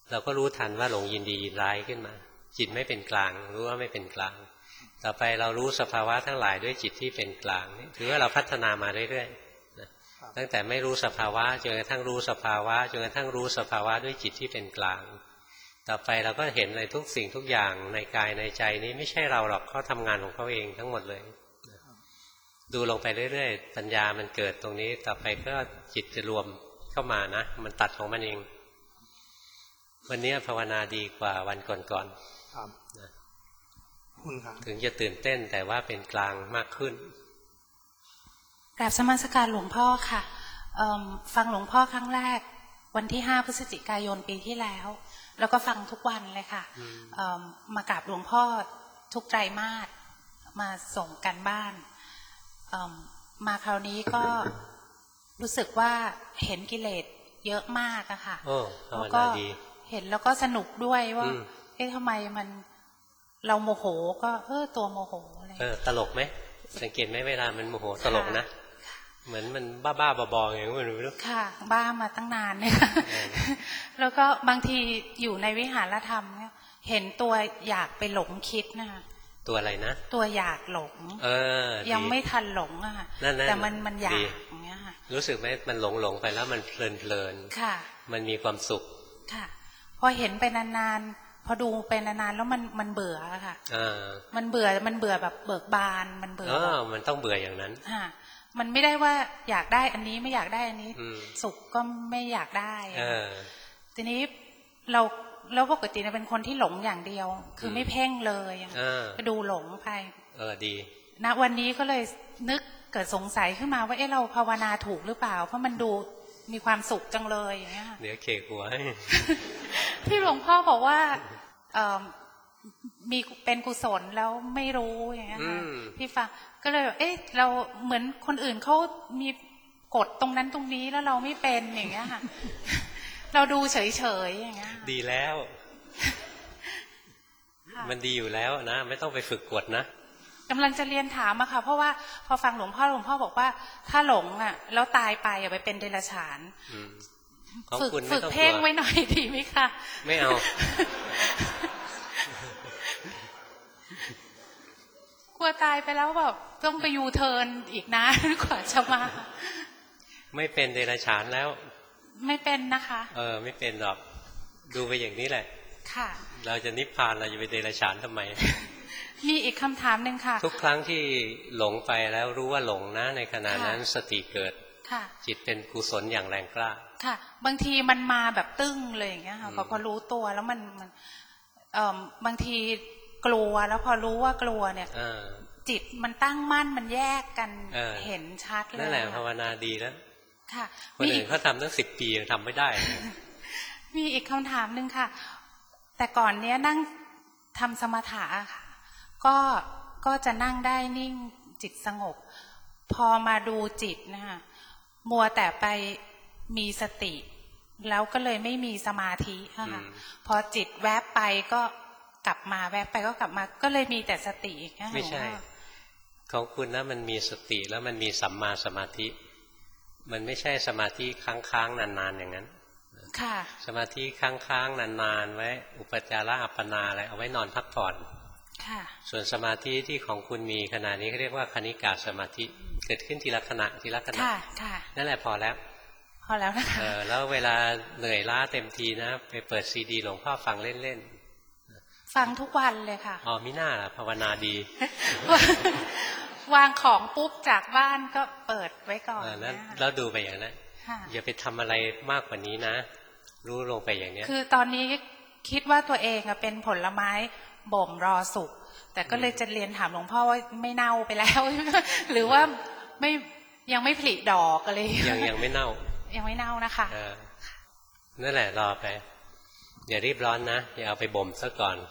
[SPEAKER 1] เราก็รู้ทันว่าหลงยินดียินร้ายขึ้นมาจิตไม่เป็นกลางรู้ว่าไม่เป็นกลางต่อไปเรารู้สภาวะทั้งหลายด้วยจิตที่เป็นกลางนี่ถือว่าเราพัฒนามาเรื่อยๆนะตั้งแต่ไม่รู้สภาวะจนกระทั่งรู้สภาวะจนกระทั่งรู้สภาวะด้วยจิตที่เป็นกลางต่อไปเราก็เห็นในทุกสิ่งทุกอย่างในกายในใจนี้ไม่ใช่เราหรอกเขาทำงานของเขาเองทั้งหมดเลยดูลงไปเรื่อยๆปัญญามันเกิดตรงนี้ต่อไปก็จิตจะรวมเข้ามานะมันตัดของมันเองวันนี้ภาวนาดีกว่าวันก่อนๆครับนะถึงจะตื่นเต้นแต่ว่าเป็นกลางมากขึ้น
[SPEAKER 14] กราบสมัสการหลวงพ่อค่ะฟังหลวงพ่อครั้งแรกวันที่ห้าพฤศจิกายนปีที่แล้วแล้วก็ฟังทุกวันเลยค่ะมากราบหลวงพ่อทุกไตรมาสมาส่งกันบ้านมาคราวนี้ก็รู้สึกว่าเห็นกิเลสเยอะมากอะค่ะแล้วก็เห็นแล้วก็สนุกด้วยว่าเอ๊ะทำไมมันเราโมโหก็เออตัวโมโหอะไรเออ
[SPEAKER 1] ตลกไหมสังเกตไหมเวลามันโมโหตลกนะเหมือนมันบ้าบ้าบอๆอย่างนี้ไม่รู้
[SPEAKER 14] ค่ะบ้ามาตั้งนานเนี่ยแล้วก็บางทีอยู่ในวิหารธรรมเนี่ยเห็นตัวอยากไปหลงคิดนะคะ
[SPEAKER 1] ตัวอะไรนะ
[SPEAKER 14] ตัวอยากหลง
[SPEAKER 1] เออ
[SPEAKER 14] ยังไม่ทันหลงอะค่ะแต่มันมันอยากอย่างเงี้ยค่ะ
[SPEAKER 1] รู้สึกไหมมันหลงหลงไปแล้วมันเพลินเพลิน
[SPEAKER 14] ค่ะ
[SPEAKER 1] มันมีความสุข
[SPEAKER 14] ค่ะพอเห็นไปนานๆพอดูไปนานๆแล้วมันมันเบื่อค่ะมันเบื่อมันเบื่อแบบเบิกบานมันเบื่อ
[SPEAKER 1] เออมันต้องเบื่ออย่างนั้น
[SPEAKER 14] ค่ะมันไม่ได้ว่าอยากได้อันนี้ไม่อยากได้อันนี้สุขก็ไม่อยากได้ทีนี้เราแล้วปกติเป็นคนที่หลงอย่างเดียวคือไม่เพ่งเลยก็ดูหลงไป
[SPEAKER 1] เออดี
[SPEAKER 14] ณวันนี้ก็เลยนึกเกิดสงสัยขึ้นมาว่าเอ๊ะเราภาวนาถูกหรือเปล่าเพราะมันดูมีความสุขจังเลยอย่างเงี้ย
[SPEAKER 1] เดี๋ยวเคหัว
[SPEAKER 14] ที่หลวงพ่อบอกว่ามีเป็นกุศลแล้วไม่รู้อย่างเงี้ยที่ฟังก็เลยเอ๊ะเราเหมือนคนอื่นเขามีกฎตรงนั้นตรงนี้แล้วเราไม่เป็นอย่างเงี้ยค่ะเราดูเฉยๆอย่างเงี้ย
[SPEAKER 1] ดีแล้วมันดีอยู่แล้วนะไม่ต้องไปฝึกกฎนะ
[SPEAKER 14] กำลังจะเรียนถามอะค่ะเพราะว่าพอฟังหลวงพ่อหลวงพ่อบอกว่าถ้าหลงอะแล้วตายไปอะไปเป็นเดรัจฉานฝึกฝึกเพ่งไว้หน่อยดีไหมคะ
[SPEAKER 1] ไม่เอา
[SPEAKER 14] กลัวตายไปแล้วแบบต้องไปยูเทิร์นอีกนะกว่าจะมา
[SPEAKER 1] ไม่เป็นเดรัจฉานแล้ว
[SPEAKER 14] ไม่เป็นนะคะ
[SPEAKER 1] เออไม่เป็นหรอกดูไปอย่างนี้แหละ
[SPEAKER 14] ค่ะ
[SPEAKER 1] เราจะนิพพานเราจะไปเดรัจฉานทำไม
[SPEAKER 14] มีอีกคำถามหนึ่งค่ะ
[SPEAKER 1] ทุกครั้งที่หลงไปแล้วรู้ว่าหลงนะในขณะนั้นสติเกิดจิตเป็นกุศลอย่างแรงกล้า
[SPEAKER 14] ค่ะบางทีมันมาแบบตึ้งเลยอย่างเงี้ยค่ะพอพอรู้ตัวแล้วมันมันเอ่อบางทีกลัวแล้วพอรู้ว่ากลัวเนี่ยจิตมันตั้งมั่นมันแยกกันเห็นชัดเลย
[SPEAKER 1] นั่นแหละภาวนาดีแล้ว
[SPEAKER 14] ค่ะ
[SPEAKER 1] คนอื่นเขาทำตั้งสิบปียังทำไม่ได้
[SPEAKER 14] มีอีกคำถามหนึ่งค่ะแต่ก่อนเนี้ยนั่งทำสมถะค่ะก็ก็จะนั่งได้นิ่งจิตสงบพอมาดูจิตนะคะมัวแต่ไปมีสติแล้วก็เลยไม่มีสมาธิค่ะพอจิตแวบไปก็กลับมาแวบไปก็กลับมาก็เลยมีแต่สติ
[SPEAKER 1] ไม่ใช่ของคุณนะมันมีสติแล้วมันมีสัมมาสมาธิมันไม่ใช่สมาธิค้างๆนานๆอย่างนั้น
[SPEAKER 14] ค่ะ
[SPEAKER 1] สมาธิค้างๆนานๆไว้อุปจาระอัปปนาอะไรเอาไว้นอนพักผ่อน
[SPEAKER 14] ค่ะ
[SPEAKER 1] ส่วนสมาธิที่ของคุณมีขณะนี้เขาเรียกว่าคณิกาสมาธิเกิดขึ้นทีละขณะทีละขณะ
[SPEAKER 14] ค่ะค่ะ
[SPEAKER 1] นั่นแหละพอแล้ว
[SPEAKER 14] พอแล้วนะคะ
[SPEAKER 1] เออแล้วเวลาเหนื่อยล้าเต็มทีนะไปเปิดซีดีหลวงพ่อฟังเล่น
[SPEAKER 14] ๆฟังทุกวันเลยค่ะ
[SPEAKER 1] อ๋อมิน่าล่ะภาวนาดี
[SPEAKER 14] วางของปุ๊บจากบ้านก็เปิดไว้ก่อน
[SPEAKER 1] แล้วแล้วดูไปอย่างนั้นอย่าไปทำอะไรมากกว่านี้นะรู้ลงไปอย่างนี้
[SPEAKER 14] คือตอนนี้คิดว่าตัวเองเป็นผลไม้บ่มรอสุกแต่ก็เลยจะเรียนถามหลวงพ่อว่าไม่เน่าไปแล้วหรือว่าไม่ยังไม่ผลิดอกอะไร
[SPEAKER 1] ยังยังไม่เน่า
[SPEAKER 14] ยังไม่เน่านะคะ
[SPEAKER 1] นั่นแหละรอไปอย่ารีบร้อนนะอย่าเอาไปบ่มซะก่อน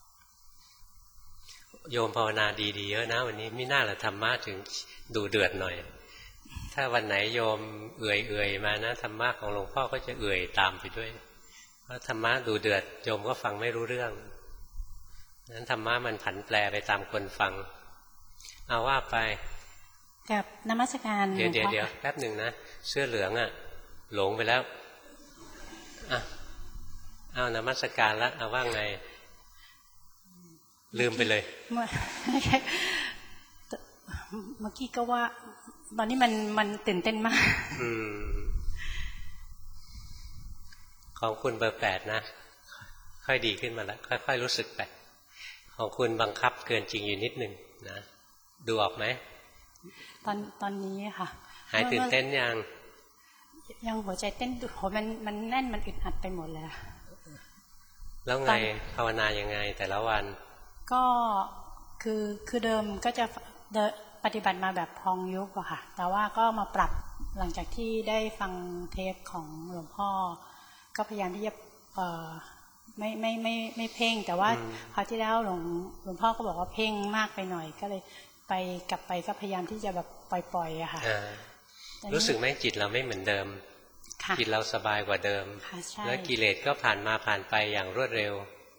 [SPEAKER 1] โยมภาวนาดีๆเยอะนะวันนี้ไม่น่าละธรรมะถึงดูเดือดหน่อยถ้าวันไหนโยมเอื่อยๆมานะธรรมะของหลวงพ่อก็จะเอื่อยตามไปด้วยเพราะธรรมะดูเดือดโยมก็ฟังไม่รู้เรื่องนั้นธรรมะมันผันแปรไปตามคนฟังเอาว่าไป
[SPEAKER 14] กับนมัสการ
[SPEAKER 1] เดี๋ยวเดี๋ยวเดี๋ยวแป๊บหนึ่งนะเสื้อเหลืองอ่ะหลงไปแล้วอ่ะอ้าวนมัสการแล้วเอาว่าไงลืมไปเลย
[SPEAKER 14] เมื่อกี้ก็ว่าตอนนี้มันมันตื่นเต้นมาก
[SPEAKER 1] ของคุณเบอร์แปดนะค่อยดีขึ้นมาแล้วค่อยๆรู้สึกไปของคุณบังคับเกินจริงอยู่นิดนึงนะดูออกไหม
[SPEAKER 14] ตอนตอนนี้ค่ะ
[SPEAKER 1] หายตื่นเต้นยัง
[SPEAKER 14] ยังหัวใจเต้นโหมันมันแน่นมันอึดอัดไปหมดเลย
[SPEAKER 1] แล้วไงภาวนายังไงแต่ละวัน
[SPEAKER 14] ก็คือคือเดิมก็จะปฏิบัติมาแบบพองยุบอะค่ะแต่ว่าก็มาปรับหลังจากที่ได้ฟังเทปของหลวงพ่อก็พยายามที่จะเอ่อไม่ไม่ไม่ไม่เพ่งแต่ว่าคราวที่แล้วหลวงหลวงพ่อก็บอกว่าเพ่งมากไปหน่อยก็เลยไปกลับไปก็พยายามที่จะแบบปล่อยๆอะค่ะ
[SPEAKER 1] รู้สึกไหมจิตเราไม่เหมือนเดิมจิตเราสบายกว่าเดิมแล้วกิเลสก็ผ่านมาผ่านไปอย่างรวดเร็ว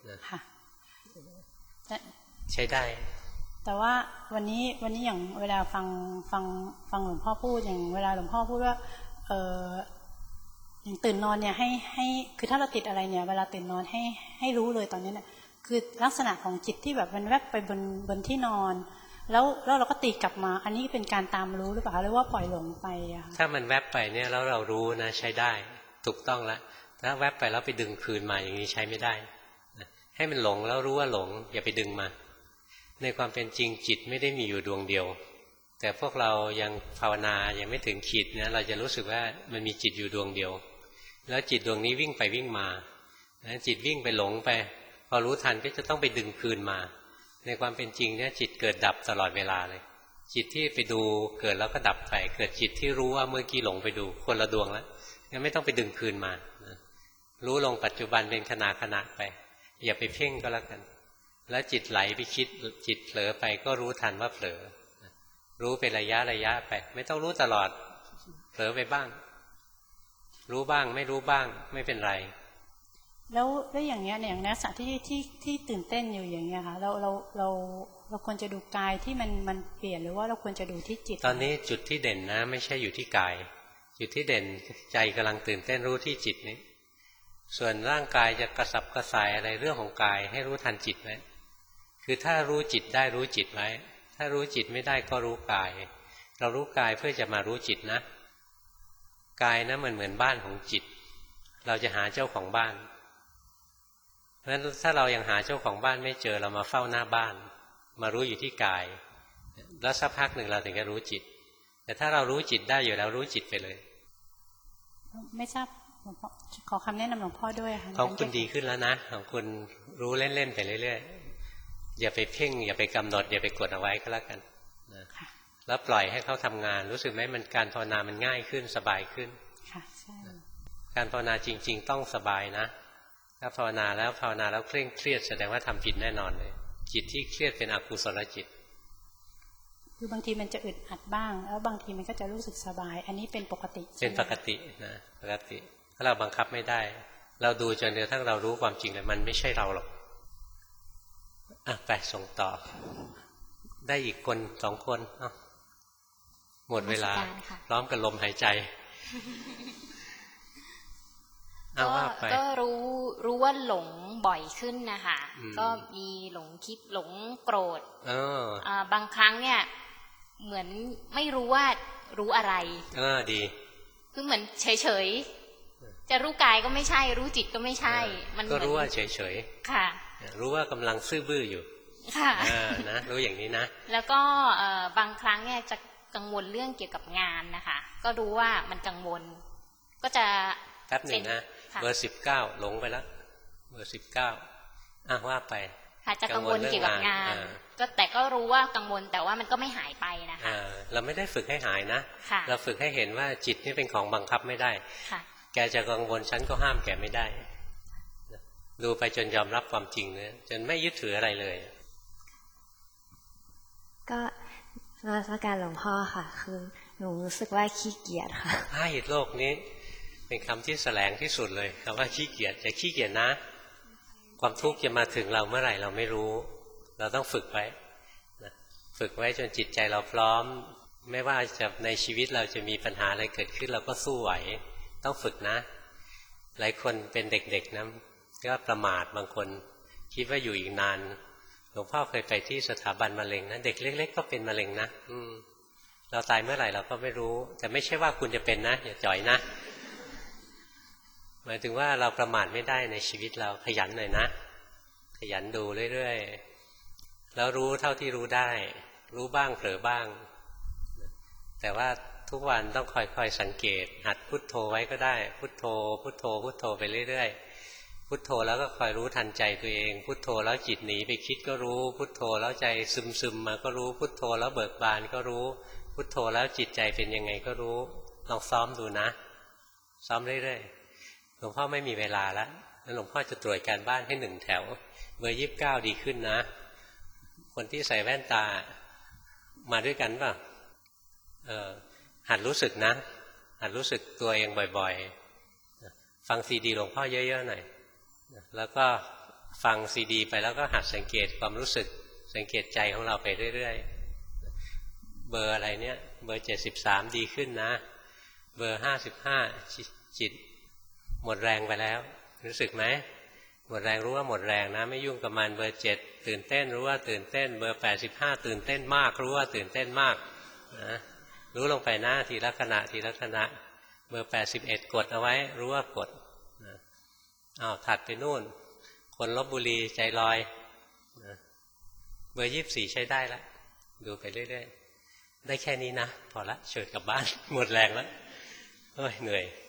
[SPEAKER 1] ใช้ได้
[SPEAKER 14] แต่ว่าวันนี้วันนี้อย่างเวลาฟังฟังฟังหลวงพ่อพูดอย่างเวลาหลวงพ่อพูดว่าเอออย่างตื่นนอนเนี่ยให้ให้คือถ้าเราติดอะไรเนี่ยเวลาตื่นนอนให้ให้รู้เลยตอนนี้เนี่ยคือลักษณะของจิตที่แบบมันแวบไปบนบนที่นอนแล้วแล้วเราก็ตีกลับมาอันนี้เป็นการตามรู้หรือเปล่าหรือว่าปล่อยหลงไปอะ
[SPEAKER 1] ถ้ามันแวบไปเนี่ยแล้วเรารู้นะใช้ได้ถูกต้องแล้วถ้าแวบไปแล้วไปดึงคืนมาอย่างนี้ใช้ไม่ได้ให้มันหลงแล้วรู้ว่าหลงอย่าไปดึงมาในความเป็นจริงจิตไม่ได้มีอยู่ดวงเดียวแต่พวกเรายังภาวนายังไม่ถึงขีดเนี่ยเราจะรู้สึกว่ามันมีจิตอยู่ดวงเดียวแล้วจิตดวงนี้วิ่งไปวิ่งมาจิตวิ่งไปหลงไปพอรู้ทันก็จะต้องไปดึงคืนมาในความเป็นจริงเนี่ยจิตเกิดดับตลอดเวลาเลยจิตที่ไปดูเกิดแล้วก็ดับไปเกิดจิตที่รู้ว่าเมื่อกี้หลงไปดูคนละดวงแล้วงั้นไม่ต้องไปดึงคืนมารู้ลงปัจจุบันเป็นขณะขณะไปอย่าไปเพ่งก็แล้วกันแล้วจิตไหลไปคิดจิตเผลอไปก็รู้ทันว่าเผลอรู้เป็นระยะระยะไปไม่ต้องรู้ตลอดเผลอไปบ้างรู้บ้างไม่รู้บ้างไม่เป็นไร
[SPEAKER 14] แล้วแล้วอย่างเงี้ยอย่างนักสัตว์ที่ที่ที่ตื่นเต้นอยู่อย่างเงี้ยค่ะเราเราเราเราควรจะดูกายที่มันมันเปลี่ยนหรือว่าเราควรจะดูที่จิต
[SPEAKER 1] ตอนนี้จุดที่เด่นนะไม่ใช่อยู่ที่กายจุดที่เด่นใจกำลังตื่นเต้นรู้ที่จิตนี้ส่วนร่างกายจะกระสับกระส่ายอะไรเรื่องของกายให้รู้ทันจิตไว้คือถ้ารู้จิตได้รู้จิตไว้ถ้ารู้จิตไม่ได้ก็รู้กายเรารู้กายเพื่อจะมารู้จิตนะกายนะมันเหมือนบ้านของจิตเราจะหาเจ้าของบ้านเพราะฉะนั้นถ้าเรายังหาเจ้าของบ้านไม่เจอเรามาเฝ้าหน้าบ้านมารู้อยู่ที่กายแล้วสักพักหนึ่งเราถึงจะรู้จิตแต่ถ้าเรารู้จิตได้อยู่แล้วรู้จิตไปเลย
[SPEAKER 14] ไม่ทราบขอคำแนะนำหลวงพ่อด้วยค่ะ
[SPEAKER 1] ของคุณดีขึ้นแล้วนะของคุณรู้เล่นๆไปเรื่อยๆอย่าไปเพ่งอย่าไปกำหนดอย่าไปกดเอาไว้ก็แล้วกันนะแล้วปล่อยให้เขาทำงานรู้สึกไหมมันการภาวนามันง่ายขึ้นสบายขึ้น
[SPEAKER 14] ค่ะใช่
[SPEAKER 1] การภาวนาจริงๆต้องสบายนะถ้าภาวนาแล้วภาวนาแล้วเคร่งเครียดแสดงว่าทำผิดแน่นอนเลยจิตที่เครียดเป็นอกุศลจิต
[SPEAKER 14] คือบางทีมันจะอึดอัดบ้างแล้วบางทีมันก็จะรู้สึกสบายอันนี้เป็นปกติ
[SPEAKER 1] เป็นปกตินะปกติถ้าเราบังคับไม่ได้เราดูจนกระทั่งเรารู้ความจริงเลยมันไม่ใช่เราหรอกอ่ะไปส่งต่อได้อีกคนสองคนอ่ะหมดเวลาพร้อมกับลมหายใจ
[SPEAKER 15] ก็รู้รู้ว่าหลงบ่อยขึ้นนะคะก็มีหลงคิดหลงโกรธบางครั้งเนี่ยเหมือนไม่รู้ว่ารู้อะไร
[SPEAKER 1] เออดี
[SPEAKER 15] คือเหมือนเฉยๆจะรู้กายก็ไม่ใช่รู้จิตก็ไม่ใช่
[SPEAKER 1] มันก็รู้ว่าเฉย
[SPEAKER 15] ๆค่ะ
[SPEAKER 1] รู้ว่ากำลังซื่อบื้ออยู่
[SPEAKER 15] ค่ะ
[SPEAKER 1] นะรู้อย่างนี้นะ
[SPEAKER 15] แล้วก็บางครั้งเนี่ยจะกังวลเรื่องเกี่ยวกับงานนะคะก็รู้ว่ามันกังวลก็จะ
[SPEAKER 1] แป๊บหนึ่งนะเบอร์สิบเก้าหลงไปแล้วเบอร์สิบเก้าอ่ะว่าไป
[SPEAKER 15] ค่ะจะกังวลเกี่ยวกับงานก็แต่ก็รู้ว่ากังวลแต่ว่ามันก็ไม่หายไปนะคะ
[SPEAKER 1] เราไม่ได้ฝึกให้หายนะเราฝึกให้เห็นว่าจิตนี่เป็นของบังคับไม่ได้แกจะกังวลฉันก็ห้ามแกไม่ได้ดูไปจนยอมรับความจริงเนี่ยจนไม่ยึดถืออะไรเลย
[SPEAKER 16] ก็นมัสการหลวงพ่อค่ะคือหนูรู้สึกว่าขี้เกียจค่ะ
[SPEAKER 1] ใช่โลกนี้เป็นคำที่แสลงที่สุดเลยคำว่าขี้เกียจจะขี้เกียจนะความทุกข์จะมาถึงเราเมื่อไหร่เราไม่รู้เราต้องฝึกไว้ฝึกไว้จนจิตใจเราพร้อมไม่ว่าจะในชีวิตเราจะมีปัญหาอะไรเกิดขึ้นเราก็สู้ไหวต้องฝึกนะหลายคนเป็นเด็กๆนะก็ประมาทบางคนคิดว่าอยู่อีกนานหลวงพ่อเคยไปที่สถาบันมะเร็งนะเด็กเล็กๆก็เป็นมะเร็งนะอืมเราตายเมื่อไหร่เราก็ไม่รู้แต่ไม่ใช่ว่าคุณจะเป็นนะอย่าจ่อยนะหมายถึงว่าเราประมาทไม่ได้ในชีวิตเราขยันหน่อยนะขยันดูเรื่อยๆแล้วรู้เท่าที่รู้ได้รู้บ้างเผลอบ้างแต่ว่าทุกวันต้องคอยๆสังเกตหัดพุทโธไว้ก็ได้พุทโธพุทโธพุทโธไปเรื่อยๆพุทโธแล้วก็คอยรู้ทันใจตัวเองพุทโธแล้วจิตหนีไปคิดก็รู้พุทโธแล้วใจซึมๆมาก็รู้พุทโธแล้วเบิกบานก็รู้พุทโธแล้วจิตใจเป็นยังไงก็รู้ลองซ้อมดูนะซ้อมเรื่อยๆหลวงพ่อไม่มีเวลาแล้วแล้วหลวงพ่อจะตรวจการบ้านให้หนึ่งแถวเบอร์ยี่สิบเก้าดีขึ้นนะคนที่ใส่แว่นตามาด้วยกันป่ะเออหัดรู้สึกนะหัดรู้สึกตัวเองบ่อยๆฟังซีดีหลวงพ่อเยอะๆหน่อยแล้วก็ฟังซีดีไปแล้วก็หัดสังเกตความรู้สึกสังเกตใจของเราไปเรื่อยๆเบอร์อะไรเนี่ยเบอร์เจ็ดสิบสามดีขึ้นนะเบอร์ห้าสิบห้าจิตหมดแรงไปแล้วรู้สึกไหมหมดแรงรู้ว่าหมดแรงนะไม่ยุ่งกับมันเบอร์เจ็ดตื่นเต้นรู้ว่าตื่นเต้นเบอร์แปดสิบห้าตื่นเต้นมากรู้ว่าตื่นเต้นมากนะรู้ลงไปนะทีละขณะทีละขณะเบอร์แปดสิบเอ็ดกดเอาไว้รู้ว่ากดนะอ้าวถัดไปนู่นคนลพบุรีใจลอยนะเบอร์ยี่สิบสี่ใช้ได้แล้วดูไปเรื่อยๆได้แค่นี้นะพอละเชิญกลับบ้านหมดแรงแล้วเฮ้ยเหนื่อย